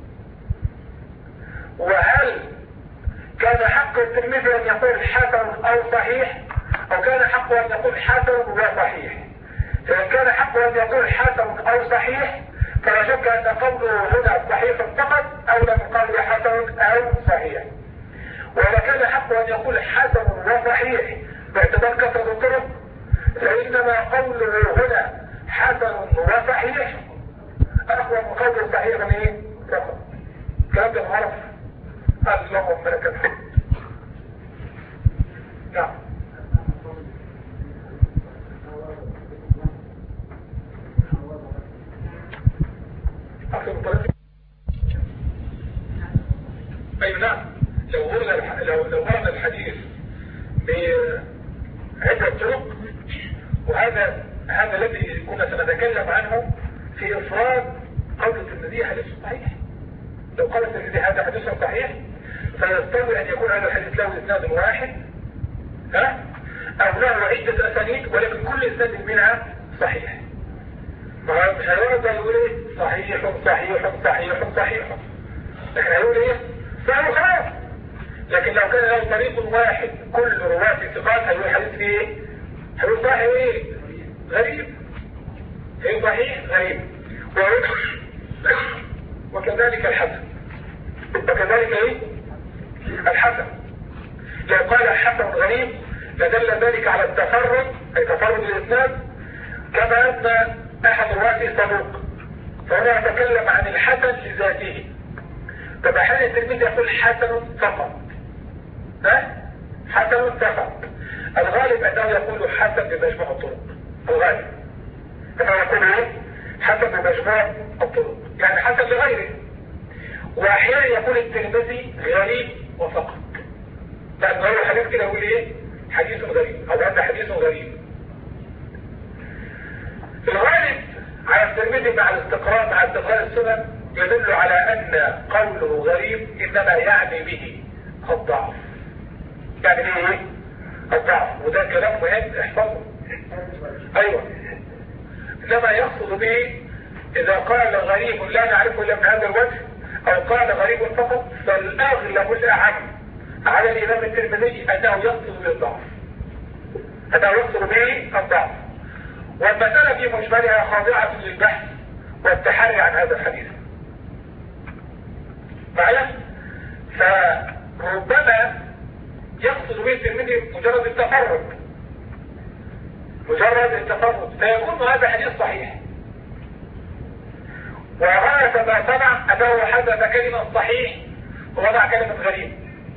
وهل كان حق الترمذي أن يقول حسن أو صحيح، أو كان حقه أن يقول حسن وصحيح؟ فإن كان حقه أن يقول حسن أو صحيح فلا شك أن قوله هنا صحيح فقط أولى من قول حسن أو صحيح. وإذا كان حقه أن يقول حسن وصحيح باعتبار كثرة الطرق فإنما قوله هنا حسن وصحيح أقوى من قول صحيح فقط. كلام ده معرف. اللهم لك الحمد. نعم. أي نعم. لو ورد الحديث بعدة طرق، وهذا الذي كنا سنتكلم عنه في إفراد قول الترمذي حديث صحيح. لو قال الترمذي هذا حديث صحيح فيستوي أن يكون هذا الحديث له إسناد واحد أو له عدة أسانيد ولكن كل إسناد منها صحيح. مش هيورد يقول ايه صحيح صحيح صحيح صحيح، لكن هيقول ايه صحيح خلاص. لكن لو كان له طريق واحد كل رواة ثقات هيقول حديث فيه ايه؟ هيقول صحيح ايه؟ غريب. هيقول صحيح غريب. وكذلك الحسن. وكذلك ايه؟ الحسن. لو قال حسن غريب لدل ذلك على التفرد، اي تفرد الاسناد، كما ان احد الرواة صدوق فهنا يتكلم عن الحسن لذاته. طب احيانا التلميذ يقول حسن فقط، حسن فقط. الغالب انه يقول حسن بمجموع الطرق، الغالب انه يقول ايه؟ حسن بمجموع الطرق، يعني حسن لغيره. واحيانا يقول الترمذي غريب وفقط، لانه هو حديث كده يقول ايه؟ حديث غريب، او هذا حديث غريب. الغالب على الترمذي مع الاستقراء مع استقراء السنن يدل على ان قوله غريب انما يعني به الضعف، يعني به ايه؟ الضعف. وده كلام مهم احفظه. ايوه، انما يقصد به اذا قال غريب لا نعرفه الا من هذا الوجه او قال غريب فقط فالاغلب الاعم على الامام الترمذي انه يقصد بالضعف، انه يقصد به الضعف. والمسألة في مجملها خاضعة للبحث والتحري عن هذا الحديث. معنا؟ فربما يقصد به الترمذي مجرد التفرد، فيكون هذا حديث صحيح. وغاية ما سمع أنه حدث كلمة صحيح ووضع كلمة غريب.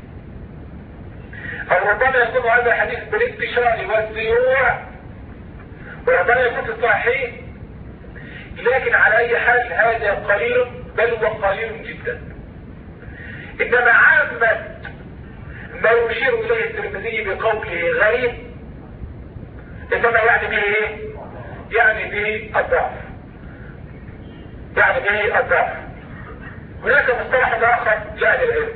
أو ربما يكون هذا حديث بالانتشار والسيوع، وربما يكون في الصحيح، لكن على اي حال هذا قليل، بل هو قليل جدا. انما عامة ما يشير اليه الترمذي بقوله غريب انما يعني به ايه؟ يعني به الضعف، يعني به الضعف. هناك مصطلح اخر لاهل العلم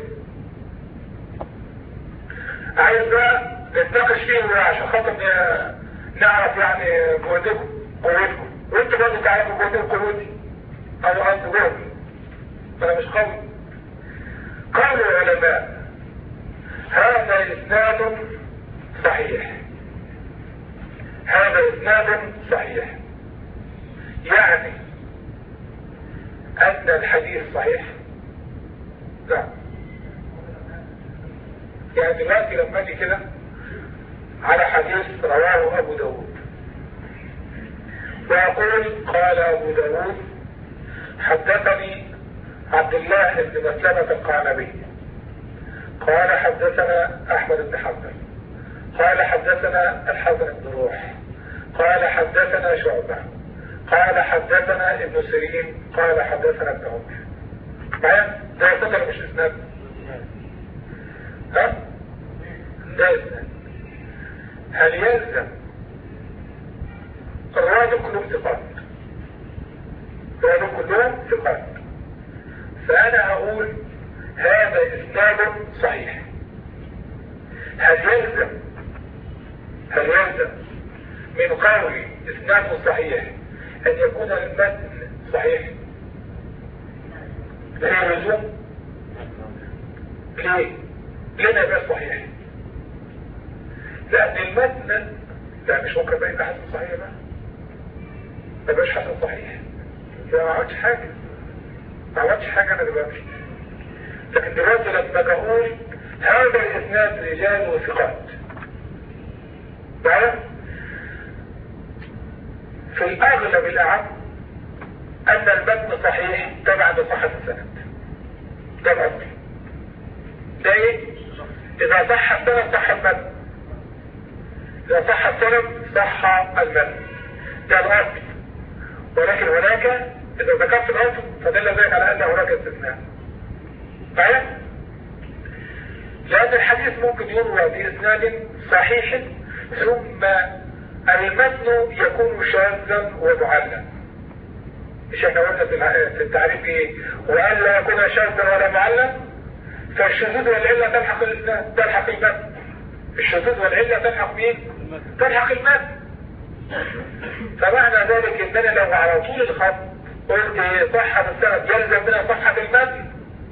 عايز نتناقش فيه عشان خاطر نعرف يعني قوتكم وانتوا برضه تعرفوا قوتي او انتوا قوتي، فانا مش قوي. قال العلماء هذا اسناد صحيح، هذا اسناد صحيح، يعني ان الحديث صحيح. لا، يعني دلوقتي لما اجي كده على حديث رواه ابو داود ويقول قال ابو داود حدثني عبد الله بن مسلمة القعنبي قال حدثنا احمد بن حنبل قال حدثنا الحسن بن روح قال حدثنا شعبة قال حدثنا ابن سيرين قال حدثنا ابن عمر. معايا؟ ده يعتبر مش اسناد؟ ده اسناد. هل يلزم فانا اقول هذا اسناد صحيح. هل يلزم من قول اسناد صحيح ان يكون المتن صحيح؟ لا يلزم. ليه ما يبقاش صحيح؟ لان المتن لا مش ممكن بقى يبقى حسن صحيح بقى، ما يبقاش حسن صحيح. لا ما عملتش حاجه انا دلوقتي. لكن دلوقتي لما بقول هذا الاسناد رجال وثقات، معنا في الاغلب الاعم ان المتن صحيح تبع لصحة السند. ده الاصل. ده ايه؟ اذا صح السند صح المتن، اذا صح السند صح المتن. ده الاصل. ولكن هناك اذا ذكرت الاصل فدل ذلك على ان هناك استثناء. معنا؟ لأن الحديث ممكن يروى بإسناد صحيح ثم المتن يكون شاذا ومعلّا. مش احنا قلنا في التعريف ايه؟ وأن لا يكون شاذا ولا معلّا، فالشذوذ والعلة تلحق الإسناد، تلحق المتن. الشذوذ والعلة تلحق مين؟ تلحق المتن. فمعنى ذلك اننا لو على طول الخط قلت صحة السند يلزم منها صحة المتن،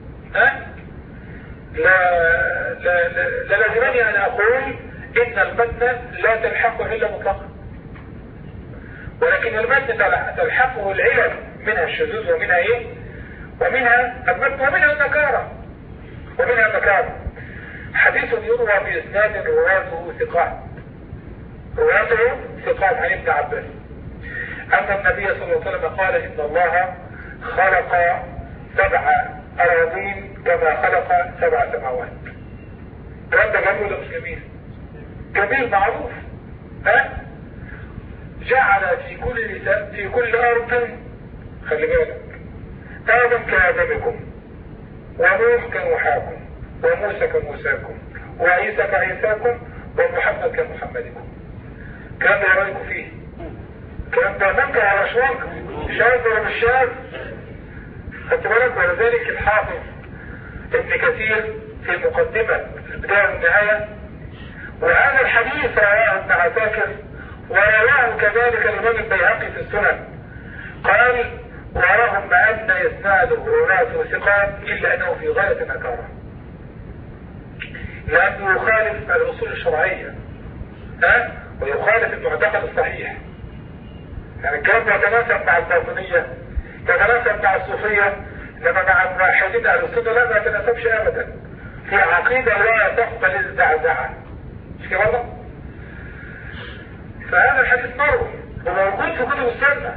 لا لازمني ان اقول ان المتن لا تلحقه الا مطلقا، ولكن المتن تلحقه العلل، منها الشذوذ ومنها ايه؟ ومنها المتن ومنها النكارة. حديث يروى باسناد رواته ثقات عن ابن عباس ان النبي صلى الله عليه وسلم قال ان الله خلق 7 أراضين كما خلق 7 سماوات. الكلام ده جميل ولا مش جميل؟ جميل معروف. جعل في كل أرض، خلي بالك، آدم كآدمكم، ونوح كنوحاكم، وموسى كموساكم، وعيسى كعيساكم، ومحمد كمحمدكم. الكلام ده رأيكم فيه؟ الكلام ده منكر على شوك، شاذ ولا مش شاذ؟ خدت بالك؟ ولذلك الحافظ ابن كثير في مقدمة البداية والنهاية، وهذا الحديث رواه ابن عساكر ورواه كذلك الإمام البيهقي في السنن، قال ورغم أن إسناده رواته ثقات إلا أنه في غاية النكارة، لأنه يخالف الأصول الشرعية ويخالف المعتقد الصحيح. يعني الكلام يتناسب مع الباطنية، يتناسب مع الصوفية، لما مع الموحدين أهل السنة لا ما يتناسبش أبدا. في عقيدة لا تقبل الزعزعة، مش كده والله؟ فهذا الحديث مروي وموجود في كتب السنة،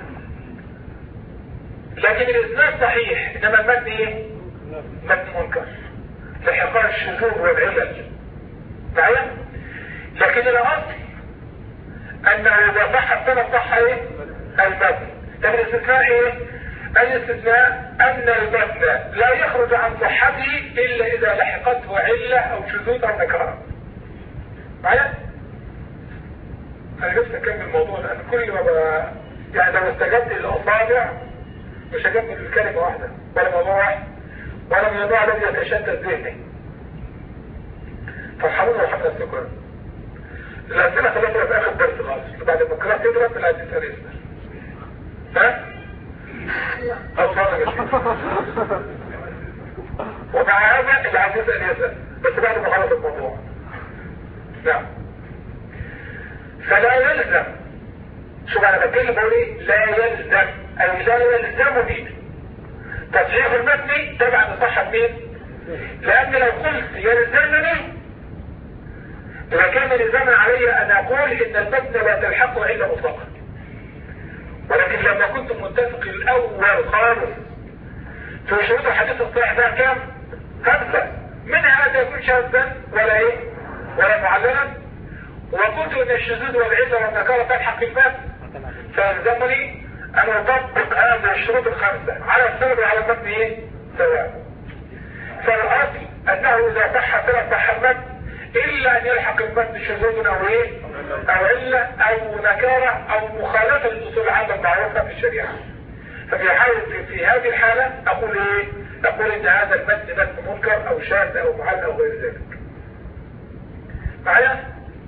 لكن الإسناد صحيح، إنما المتن إيه؟ متن منكر لحقان الشذوذ والعلل. معايا؟ لكن الأصل أنه إذا صح السند صح إيه؟ المتن. لكن الاستثناء إيه؟ الاستثناء أن المتن لا يخرج عن صحته إلا إذا لحقته علة أو شذوذ أو نكرة. معايا؟ أنا بس أكمل الموضوع لأن كل ما يعني لو استجبت للأصابع مش هجبت الكلمة واحدة ولا موضوع واحد ولا موضوع الذي يتشتت ذهني. فارحمونا وحمنا السكر. الأسئلة خلصنا في آخر درس خالص، بعد ما الكلاس تضرب الأسئلة يسأل. ها؟ أصلا يا شيخ. ومع هذا اللي عايز يسأل بس بعد ما خلص الموضوع. نعم. فلا يلزم، شوف انا بتكلم بقول ايه؟ لا يلزم، اي لا يلزمني تصحيح المتن تبع لصحة مين؟ لان لو قلت يلزمني لكان لزاما علي ان اقول ان المتن لا تلحقه الا مطلقا. ولكن لما كنت متفق الاول خالص في شروط الحديث الصحيح ده كام؟ 5 منها لا يكون شاذا ولا ايه؟ ولا معللا، وقلت ان الشذوذ والعلة والنكارة تلحق المتن، فالزمني ان اطبق هذه الشروط ال5 على السند وعلى المتن ايه؟ سواء. فالاصل انه اذا صح سند صح المتن الا ان يلحق المتن شذوذ او ايه؟ او علة او نكارة او مخالفة للاصول العامة المعروفة في الشريعة. ففي حالة في هذه الحالة اقول ايه؟ نقول ان هذا المتن متن منكر او شاذ او معل او غير ذلك. معايا؟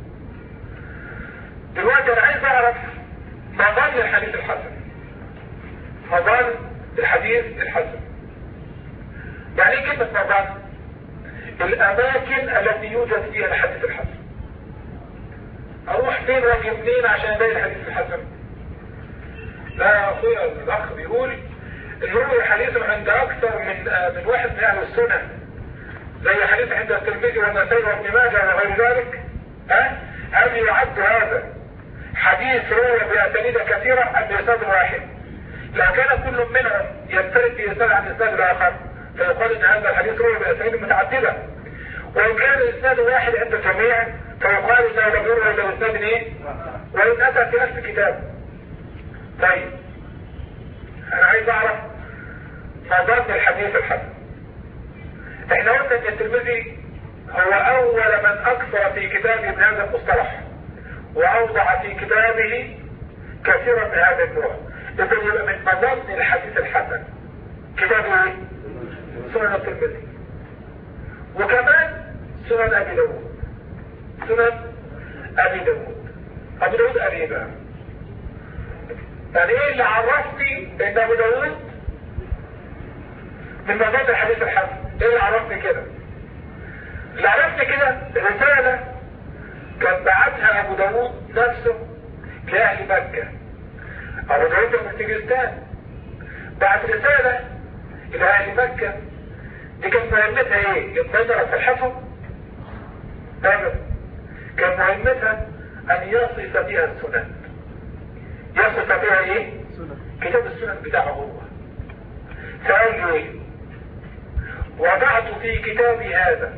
دلوقتي انا عايز اعرف مظان الحديث الحسن. مظان الحديث الحسن يعني ايه كلمة مظان؟ الاماكن التي يوجد فيها الحديث الحسن. اروح فين واجي منين عشان الاقي الحديث الحسن؟ لا يا اخويا، الاخ بيقول ان هو حديث عند اكثر من واحد من اهل السنة، زي حديث عند الترمذي والنسائي وابن ماجه وغير ذلك. هل يعد هذا حديث روى باسانيد كثيرة ام باسناد واحد؟ لو كان كل منهم ينفرد باسناد عن الاسناد الاخر فيقال ان هذا الحديث روى باسانيد متعددة، وان كان الاسناد واحد عند الجميع فيقال انه لم يروى الا باسناد ايه؟ وان اتى في نفس الكتاب. طيب انا عايز اعرف مظان الحديث الحسن. احنا قلنا ان الترمذي هو اول من اكثر في كتابه من هذا المصطلح واوضع في كتابه كثيرا من هذا النوع. اذا يبقى من مظان الحديث الحسن كتابه ايه؟ سنن الترمذي، وكمان سنن ابي داود. سنن ابي داود. ابي داود قريبا. يعني ايه اللي عرفني ان ابو داود من مظان الحديث الحسن؟ ايه اللي عرفني كده؟ اللي عرفني كده رسالة كان بعتها ابو داود نفسه لاهل مكة. ابو داود من سجستان بعت رسالة الى اهل مكة. دي كانت مهمتها ايه؟ يتنظر في الحفظ؟ ابدا. كان مهمتها ان يصف فيها السنن. يصف فيها ايه؟ كتاب السنن بتاعه هو. فقال له ايه؟ وضعت في كتابي هذا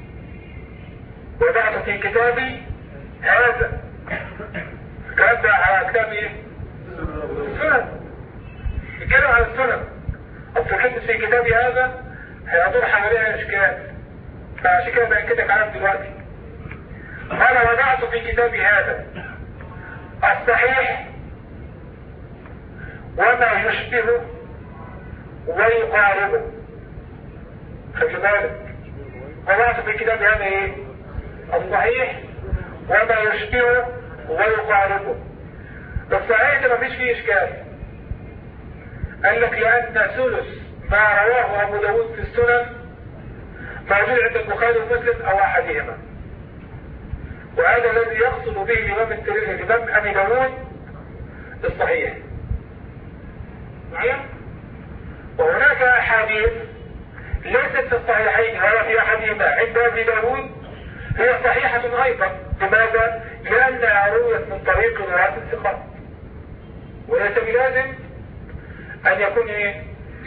الكلام ده على كتاب ايه؟ السنن. الكلام على السنن. اصل في كتابي هذا هيدور حواليها اشكال، فعشان كده بأكدك عليها دلوقتي. انا وضعت في كتابي هذا الصحيح وما يشبهه ويقاربه. خلي بالك، وضعت في كتابي هذا ايه؟ الصحيح وما يشبهه ويقاربه. الصحيح ده مفيش فيه اشكال. قال لك لان ثلث ما رواه ابو داود في السنن موجود عند البخاري ومسلم او احدهما، وهذا الذي يقصد به الامام ابي داود الصحيح. معايا؟ وهناك احاديث ليست في الصحيحين ولا في احدهما عند ابي داود هي صحيحة ايضا. لماذا؟ لانها رويت من طريق رواة الثقات، وليس بلازم ان يكون ايه؟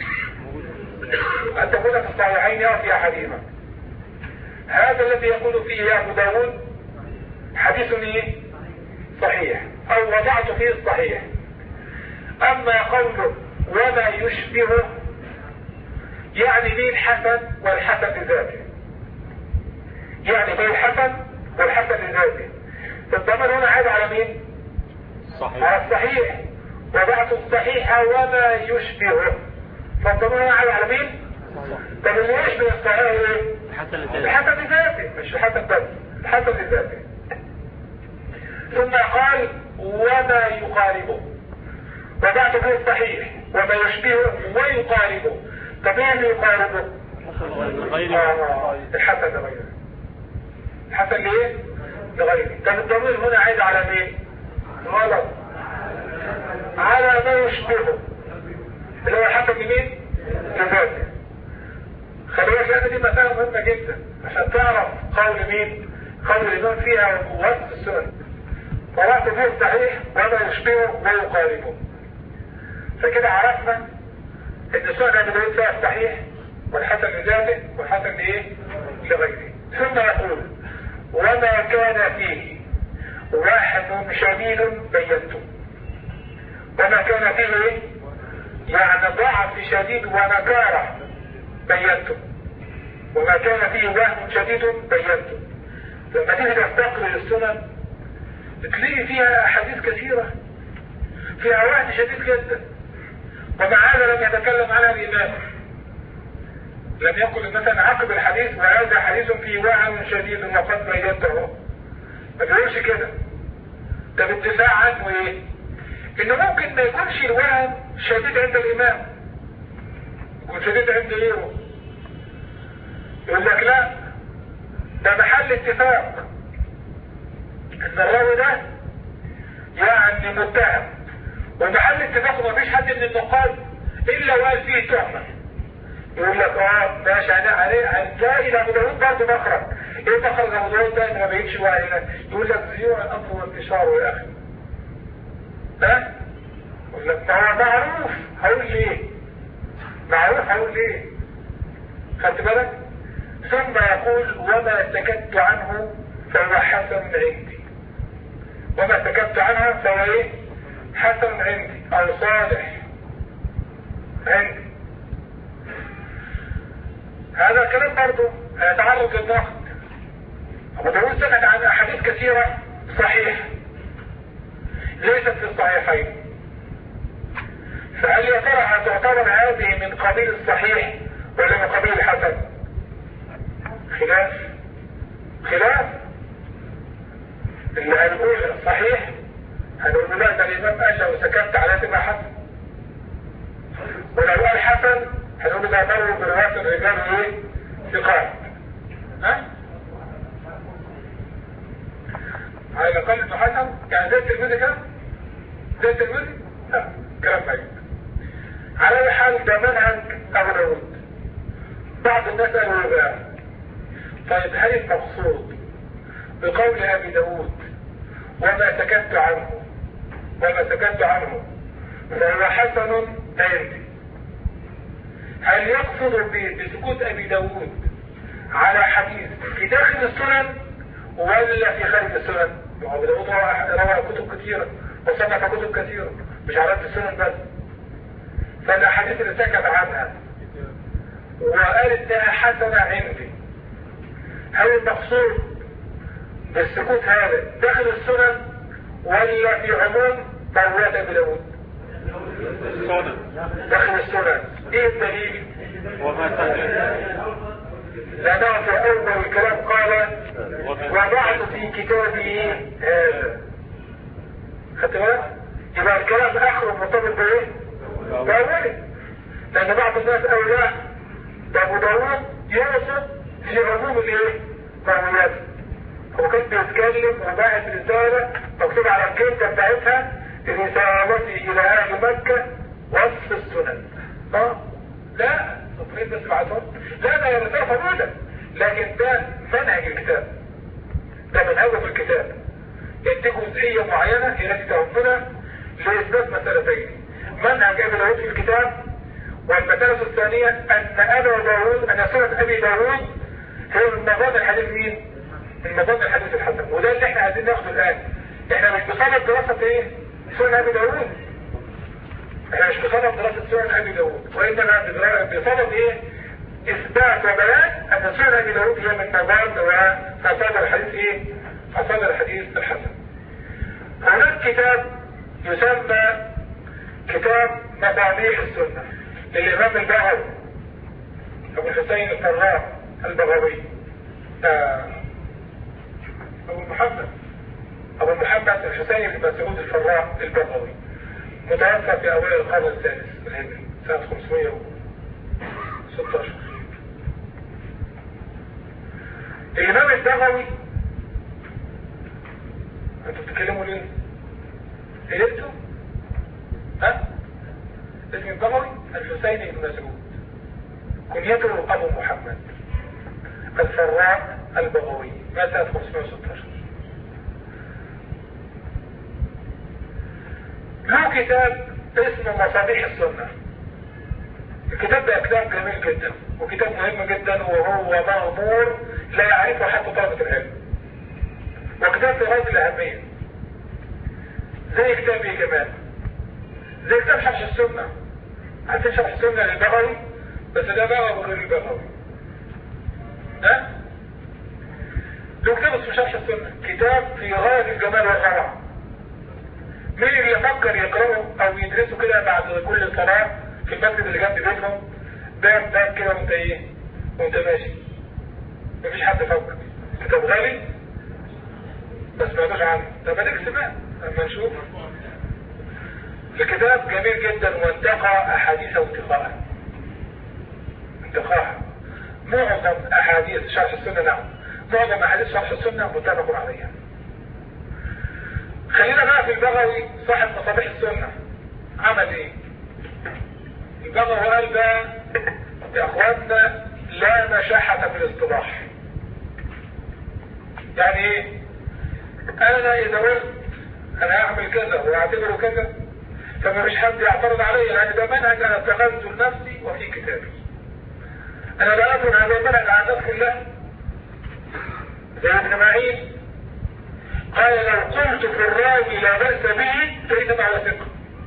ان تكون في الصحيحين او في احدهما. هذا الذي يقول فيه ابو داود حديث ايه؟ صحيح او وضعت فيه الصحيح. اما قوله وما يشبهه يعني بين الحسن والحسن لذاته، يعني بين الحسن والحسن لذاته. الضمان هنا عاد على مين؟ صحيح. على الصحيح. وضعت الصحيح وما يشبهه، فالضمان هنا عاد على مين؟ طب اللي يشبه الصحيح ايه؟ الحسن لذاته، مش الحسن بس، الحسن لذاته. ثم قال وما يقاربه. وضعت فيه الصحيح وما يشبهه ويقاربه. طب ايه اللي يقاربه؟ الحسن لغيره. الحسن ليه؟ لغيره. طب الضمير هنا عايد على مين؟ غلط، على ما يشبهه اللي هو الحسن لمين؟ لذاته. خلي بالك لان دي مسألة مهمة جدا عشان تعرف قول مين؟ قول الإمام فيها ووصف السنن. وضعت فيه الصحيح وما يشبهه ويقاربه. فكده عرفنا ان السنن ابي داود فيها الصحيح والحسن لذاته والحسن لايه؟ لغيره. ثم يقول وما كان فيه واحد شديد بينته. وما كان فيه ايه؟ يعني ضعف شديد ونكارة بينته. وما كان فيه واحد شديد بينته. لما تيجي تستقرئ السنن تلاقي فيها احاديث كثيرة فيها واحد شديد جدا، ومع هذا لم يتكلم عنها الإمام. لم يقل مثلا عقب الحديث وهذا حديث فيه وعن شديد وقد بينته، ما بيقولش كده. ده بالدفاع عنه ايه؟ انه ممكن ما يكونش الوهم شديد عند الامام، يكون شديد عند غيره. يقول لك لا، ده محل اتفاق ان الراوي ده يعني متهم، ومحل اتفاق ما فيش حد من النقاد الا وقال فيه تهمه. يقول لك ماشي عليه هنلاقي لابو داود برضه مخرج. ايه مخرج ابو داود ده؟ ما بيجيش وعي هنا. يقول لك زيوع الامر وانتشاره يا اخي. ها؟ يقول لك ما هو معروف، هقول ليه؟ معروف هقول ليه؟ خدت بالك؟ ثم يقول وما سكت عنه فهو حسن عندي. وما سكت عنه فهو ايه؟ حسن عندي او صالح عندي. هذا الكلام برضه هيتعرض للنقد. ابو داود سكت عن احاديث كثيرة صحيح ليست في الصحيحين، فهل يا ترى هتعتبر هذه من قبيل الصحيح ولا من قبيل الحسن؟ خلاف. اللي هنقول صحيح هنقول لا ده الامام اشى وسكت على تبقى حسن، ولو قال حسن هنقول ده مر برواية الرجال ايه؟ ثقات. ها؟ على الاقل انه حسن يعني زي الترمذي كده؟ زي الترمذي؟ لا، كلام بعيد. على اي حال ده منهج ابو داود. بعض الناس قالوا بقى طيب هل المقصود بقول ابي داود وما سكت عنه فهو حسن عندي، هل يقصد بسكوت ابي داود على حديث في داخل السنن ولا في خارج السنن؟ ابو داود روى كتب كثيرة وصنف كتب كثيرة مش على السنن بس، فالاحاديث اللي سكت عنها وقال انها حسنة عندي، هل المقصود بالسكوت هذا داخل السنن ولا في عموم مرويات ابي داود؟ داخل السنن. ايه الدليل؟ لأنه في اول الكلام قال وضعت في كتابه هذا. خدت بالك؟ يبقى الكلام اخره مرتبط بايه؟ باوله. لان بعض الناس قالوا لا ده ابو داود يقصد في عموم الايه؟ مرويات. هو كان بيتكلم وباعت رسالة مكتوب على الكلمة بتاعتها رسالتي الى اهل مكة وصف السنن. لا تطريد بس بعدهم، لا ده رسالة فضيلة، لكن ده منهج الكتاب، ده منهجه في الكتاب. يدي جزئية معينة هي التي تهمنا لإثبات مسألتين: منهج ابي داود في الكتاب، والمسألة الثانية أن سنن ابي داود هي من مضاد الحديث مين؟ من مضاد الحديث الحسن. وده اللي احنا عايزين ناخده الآن. احنا مش بصدد دراسة ايه؟ سنن ابي داود. احنا مش بصدد دراسة سنن ابي داود، وإنما بصدد ايه؟ إثبات وبيان أن سنن ابي داود هي من مضاد ومصادر الحديث ايه؟ مصادر الحديث الحسن. هناك كتاب يسمى كتاب مصابيح السنة للإمام البغوي أبو الحسين الفراء البغوي، أبو محمد الحسين بن مسعود الفراء البغوي، متوفى في أوائل القرن السادس الهجري سنة 516. الإمام البغوي، انتوا بتتكلموا ليه؟ قلتوا؟ ها؟ اسم البغوي الحسين بن مسعود، كنيته ابو محمد الفراء البغوي، مات سنة 516. له كتاب اسمه مصابيح السنة. الكتاب ده كتاب جميل جدا وكتاب مهم جدا، وهو مغمور لا يعرفه حتى طلبة العلم، وكتاب في غاية الأهمية. زي كتاب ايه كمان؟ زي كتاب شرح السنة. عارفين شرح السنة للبغوي؟ بس ده بغوي غير البغوي. ها؟ له كتاب اسمه شرح السنة، كتاب في غاية الجمال والروعة. مين اللي يفكر يقرأه او يدرسه كده بعد كل صلاة في المسجد اللي جنب بيتهم؟ باب كده وانت ايه؟ وانت ماشي مفيش حد فوقك، انت بغالي بس ما يقولش عنه، طب اديك سمعت اما نشوف. الكتاب جميل جدا وانتقى احاديثه انتقاء معظم احاديث شرح السنة، نعم معظم احاديث شرح السنة متفق عليها. خلينا بقى في البغوي صاحب مصابيح السنة عمل ايه؟ البغوي قال بقى يا اخواننا لا مشاحة في الاصطلاح. يعني ايه؟ انا اذا قلت انا هعمل كذا واعتبره كذا فما فيش حد يعترض علي، لان ده منهج انا اتخذته لنفسي وفي كتابي. انا لا اظن هذا المنهج على الناس كلها. زي ابن معين قال لو قلت في الراوي لا بأس به فإنما هو ثقة.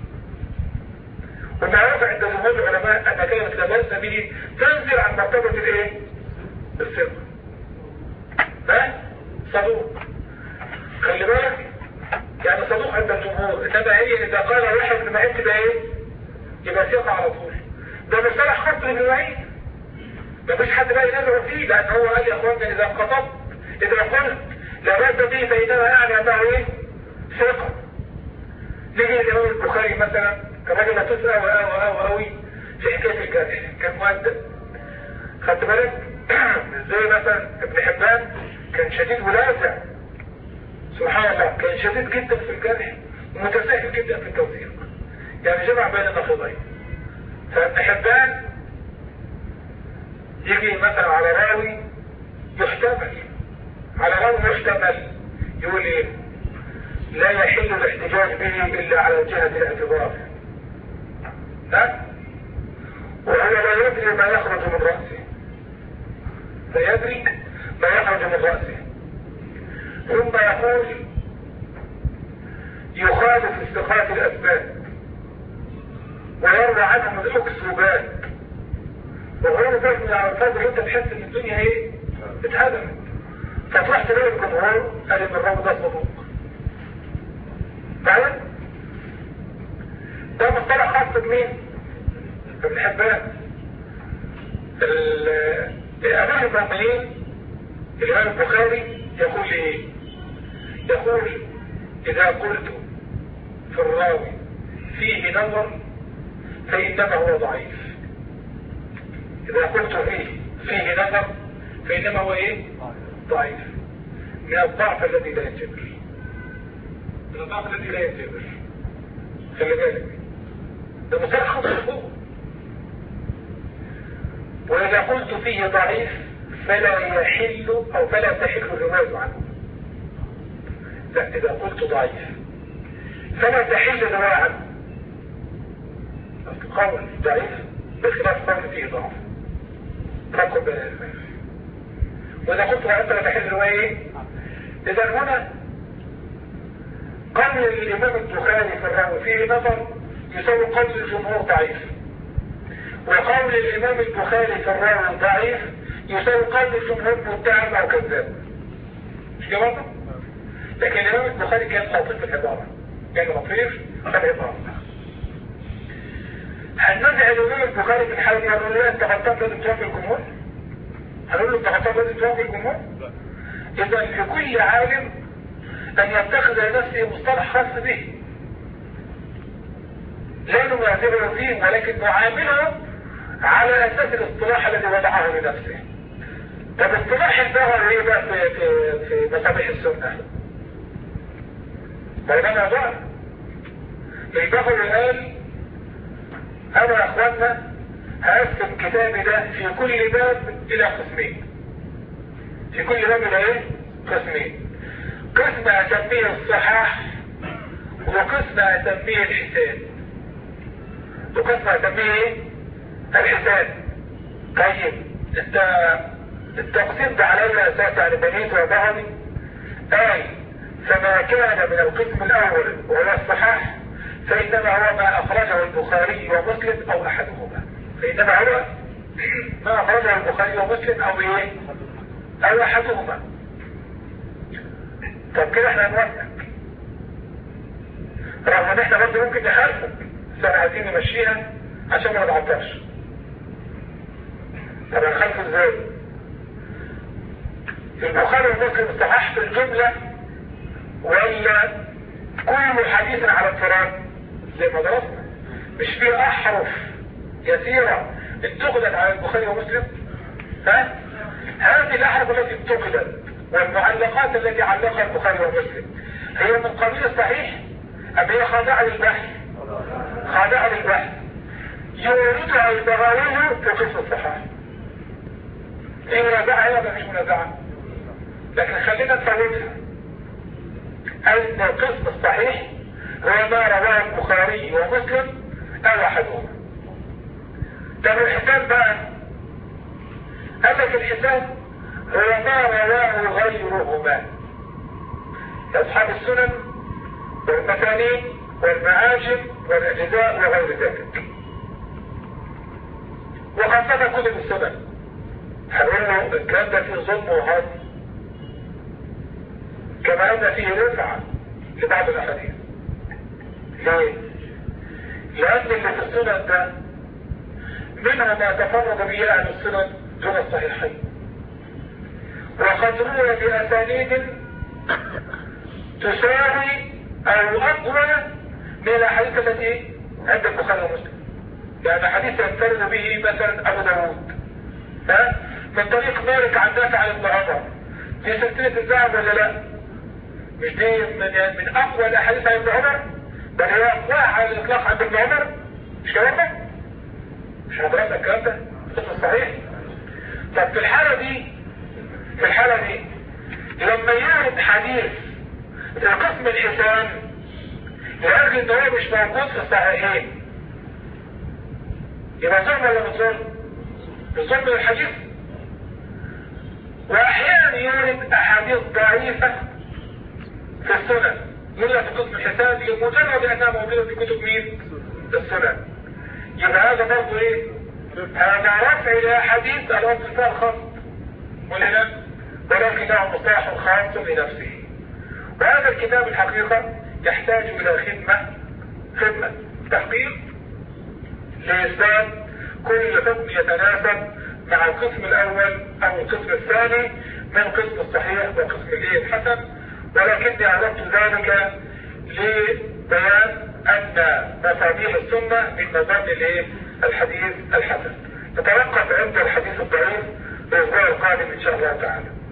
ومعروف عند جمهور العلماء ان كلمة لا بأس به تنزل عن مرتبة الايه؟ الثقة. ها؟ صدوق. خلي بالك يعني صدوق عند الجمهور، انما هي اذا قال واحد ابن معين تبقى ايه؟ يبقى ثقة على طول. ده مصطلح خاص بابن معين، مفيش حد بقى ينازع فيه، لان هو قال يا اخوانا اذا قلت لا بأس به فإنما يعني انه ايه؟ ثقة. نيجي الامام البخاري مثلا كراجل هتسأل اوي في حكاية الجرح، كان مؤدب. خدت بالك؟ زي مثلا ابن حبان كان شديد ولازع، سبحان الله كان شديد جدا في الجرح ومتساهل جدا في التوثيق، يعني جمع بين النقيضين. فابن حبان يجي مثلا على راوي يحتمل، يقول ايه؟ لا يحل الاحتجاج به الا على جهة الاعتبار. ها؟ وهو لا يدري ما يخرج من رأسه، ثم يقول يخالف استقامة الاسباب ويروى عنهم الاكسوبات، وغير ذلك من الألفاظ اللي انت تحس ان الدنيا ايه؟ اتهدمت. فتروح تلاقي الجمهور قال ان الراوي ده صدوق. فاهم؟ ده مصطلح خاص بمين؟ ابن حبان. الامام المؤمنين الامام البخاري يقول ايه؟ يقول اذا قلت في الراوي فيه نظر فإنما هو ضعيف. إذا قلت فيه نظر فإنما هو إيه؟ ضعيف. من الضعف الذي لا ينجبر. خلي بالك ده مثال خاص فوق. وإذا قلت فيه ضعيف فلا يحل أو فلا تحل الرواية عنه. لا، إذا قلت ضعيف فلا تحل الرواية عنه. قول ضعيف بخلاف قول فيه ضعف. رقم بين المال. وإذا قلت أنت لا تحل الرواية إذا هنا قول الإمام البخاري في الراوي فيه نظر يساوي قول الجمهور ضعيف، وقول الإمام البخاري في الراوي ضعيف يساوي قول الجمهور متهم أو كذاب. مش كده؟ لكن الإمام البخاري كان لطيف في العبارة، هل نزع الإمام البخاري في الحالة دي هنقول له أنت غلطان لازم توافق الجمهور؟ هنقول له أنت غلطان لازم توافق الجمهور؟ إذا لكل عالم أن يتخذ لنفسه مصطلح خاص به، لا نعتبره فيه ولكن نعامله على أساس الاصطلاح الذي وضعه لنفسه. طب اصطلاح البغوي ايه بقى في مصابيح السنة؟ بينما بقى البغوي قال انا يا اخوانا هقسم كتابي ده في كل باب الى قسمين. قسمين. قسم اسميه الصحاح، وقسم اسميه الحسان. وقسم اسميه ايه؟ الحسان. طيب التقسيم ده على اساس يعني بنيت وبهمي قال فما كان من القسم الاول وهو الصحاح فإنما هو ما أخرجه البخاري ومسلم أو أحدهما. فإنما هو ما أخرجه البخاري ومسلم أو إيه؟ أو أحدهما. طب كده احنا نوثق، رغم ان احنا برضه ممكن نخالفه، بس احنا عايزين نمشيها عشان ما نتعطلش. طب هنخلف ازاي؟ البخاري ومسلم صحاح في الجملة ولا كل حديث على انفراد زي ما درسنا؟ مش في احرف يسيرة اتخذت على البخاري ومسلم؟ ها؟ هذه الاحرف التي اتخذت والمعلقات التي علقها البخاري ومسلم هي من قبيل الصحيح ام هي خاضعة للبحث؟ خاضعة للبحث يوردها البغاوي في قسم الصحاح. في منازعة ولا مش منازعة؟ لكن خلينا نفوتها. أن القسم الصحيح هو ما رواه البخاري ومسلم أو أحدهما. طب الحساب بقى قال لك الحساب هو ما رواه غيرهما أصحاب السنن والمسانيد والمعاجم والأجزاء وغير ذلك، وخاصة كتب السنن. هنقول له الكلام ده فيه ظلم وهدم كما أن فيه رفعة لبعض الأحاديث. ليه؟ لأن اللي في السنن ده منها ما تفرد به أهل السنن دون الصحيحين، وقد روى بأسانيد تساوي أو أقوى من الأحاديث التي عند البخاري ومسلم. يعني حديث ينفرد به مثلا أبو داود من طريق مالك عن نافع عن ابن عمر في سلسلة الذهب ولا لا؟ مش دي من أقوى الأحاديث عن ابن عمر، بل هي أقوى على الإطلاق عند ابن عمر. مش كلام ده؟ مش هدرسنا الكلام ده؟ اسم صحيح؟ طب في الحالة دي لما يورد حديث في قسم الحسان لأجل إن هو مش موجود في الصحيحين يبقى ظلم ولا مش ظلم؟ الظلم للحديث. وأحيانا يورد أحاديث ضعيفة في السنن يقول في قسم الحسان لمجرد أنها موجودة في كتب مين؟ السنن. يبقى هذا برضه إيه؟ هذا رفع إلى حديث الانتصار خاص والهلال، ولكنه مصطلح خاص لنفسه. وهذا الكتاب الحقيقة يحتاج إلى خدمة تحقيق لإثبات كل حكم يتناسب مع القسم الأول أو القسم الثاني من قسم الصحيح وقسم الحسن، ولكني عرضت ذلك لبيان أن مصادر السنة من مصادر الحديث الحسن. نتوقف عند الحديث الضعيف الأسبوع القادم إن شاء الله تعالى.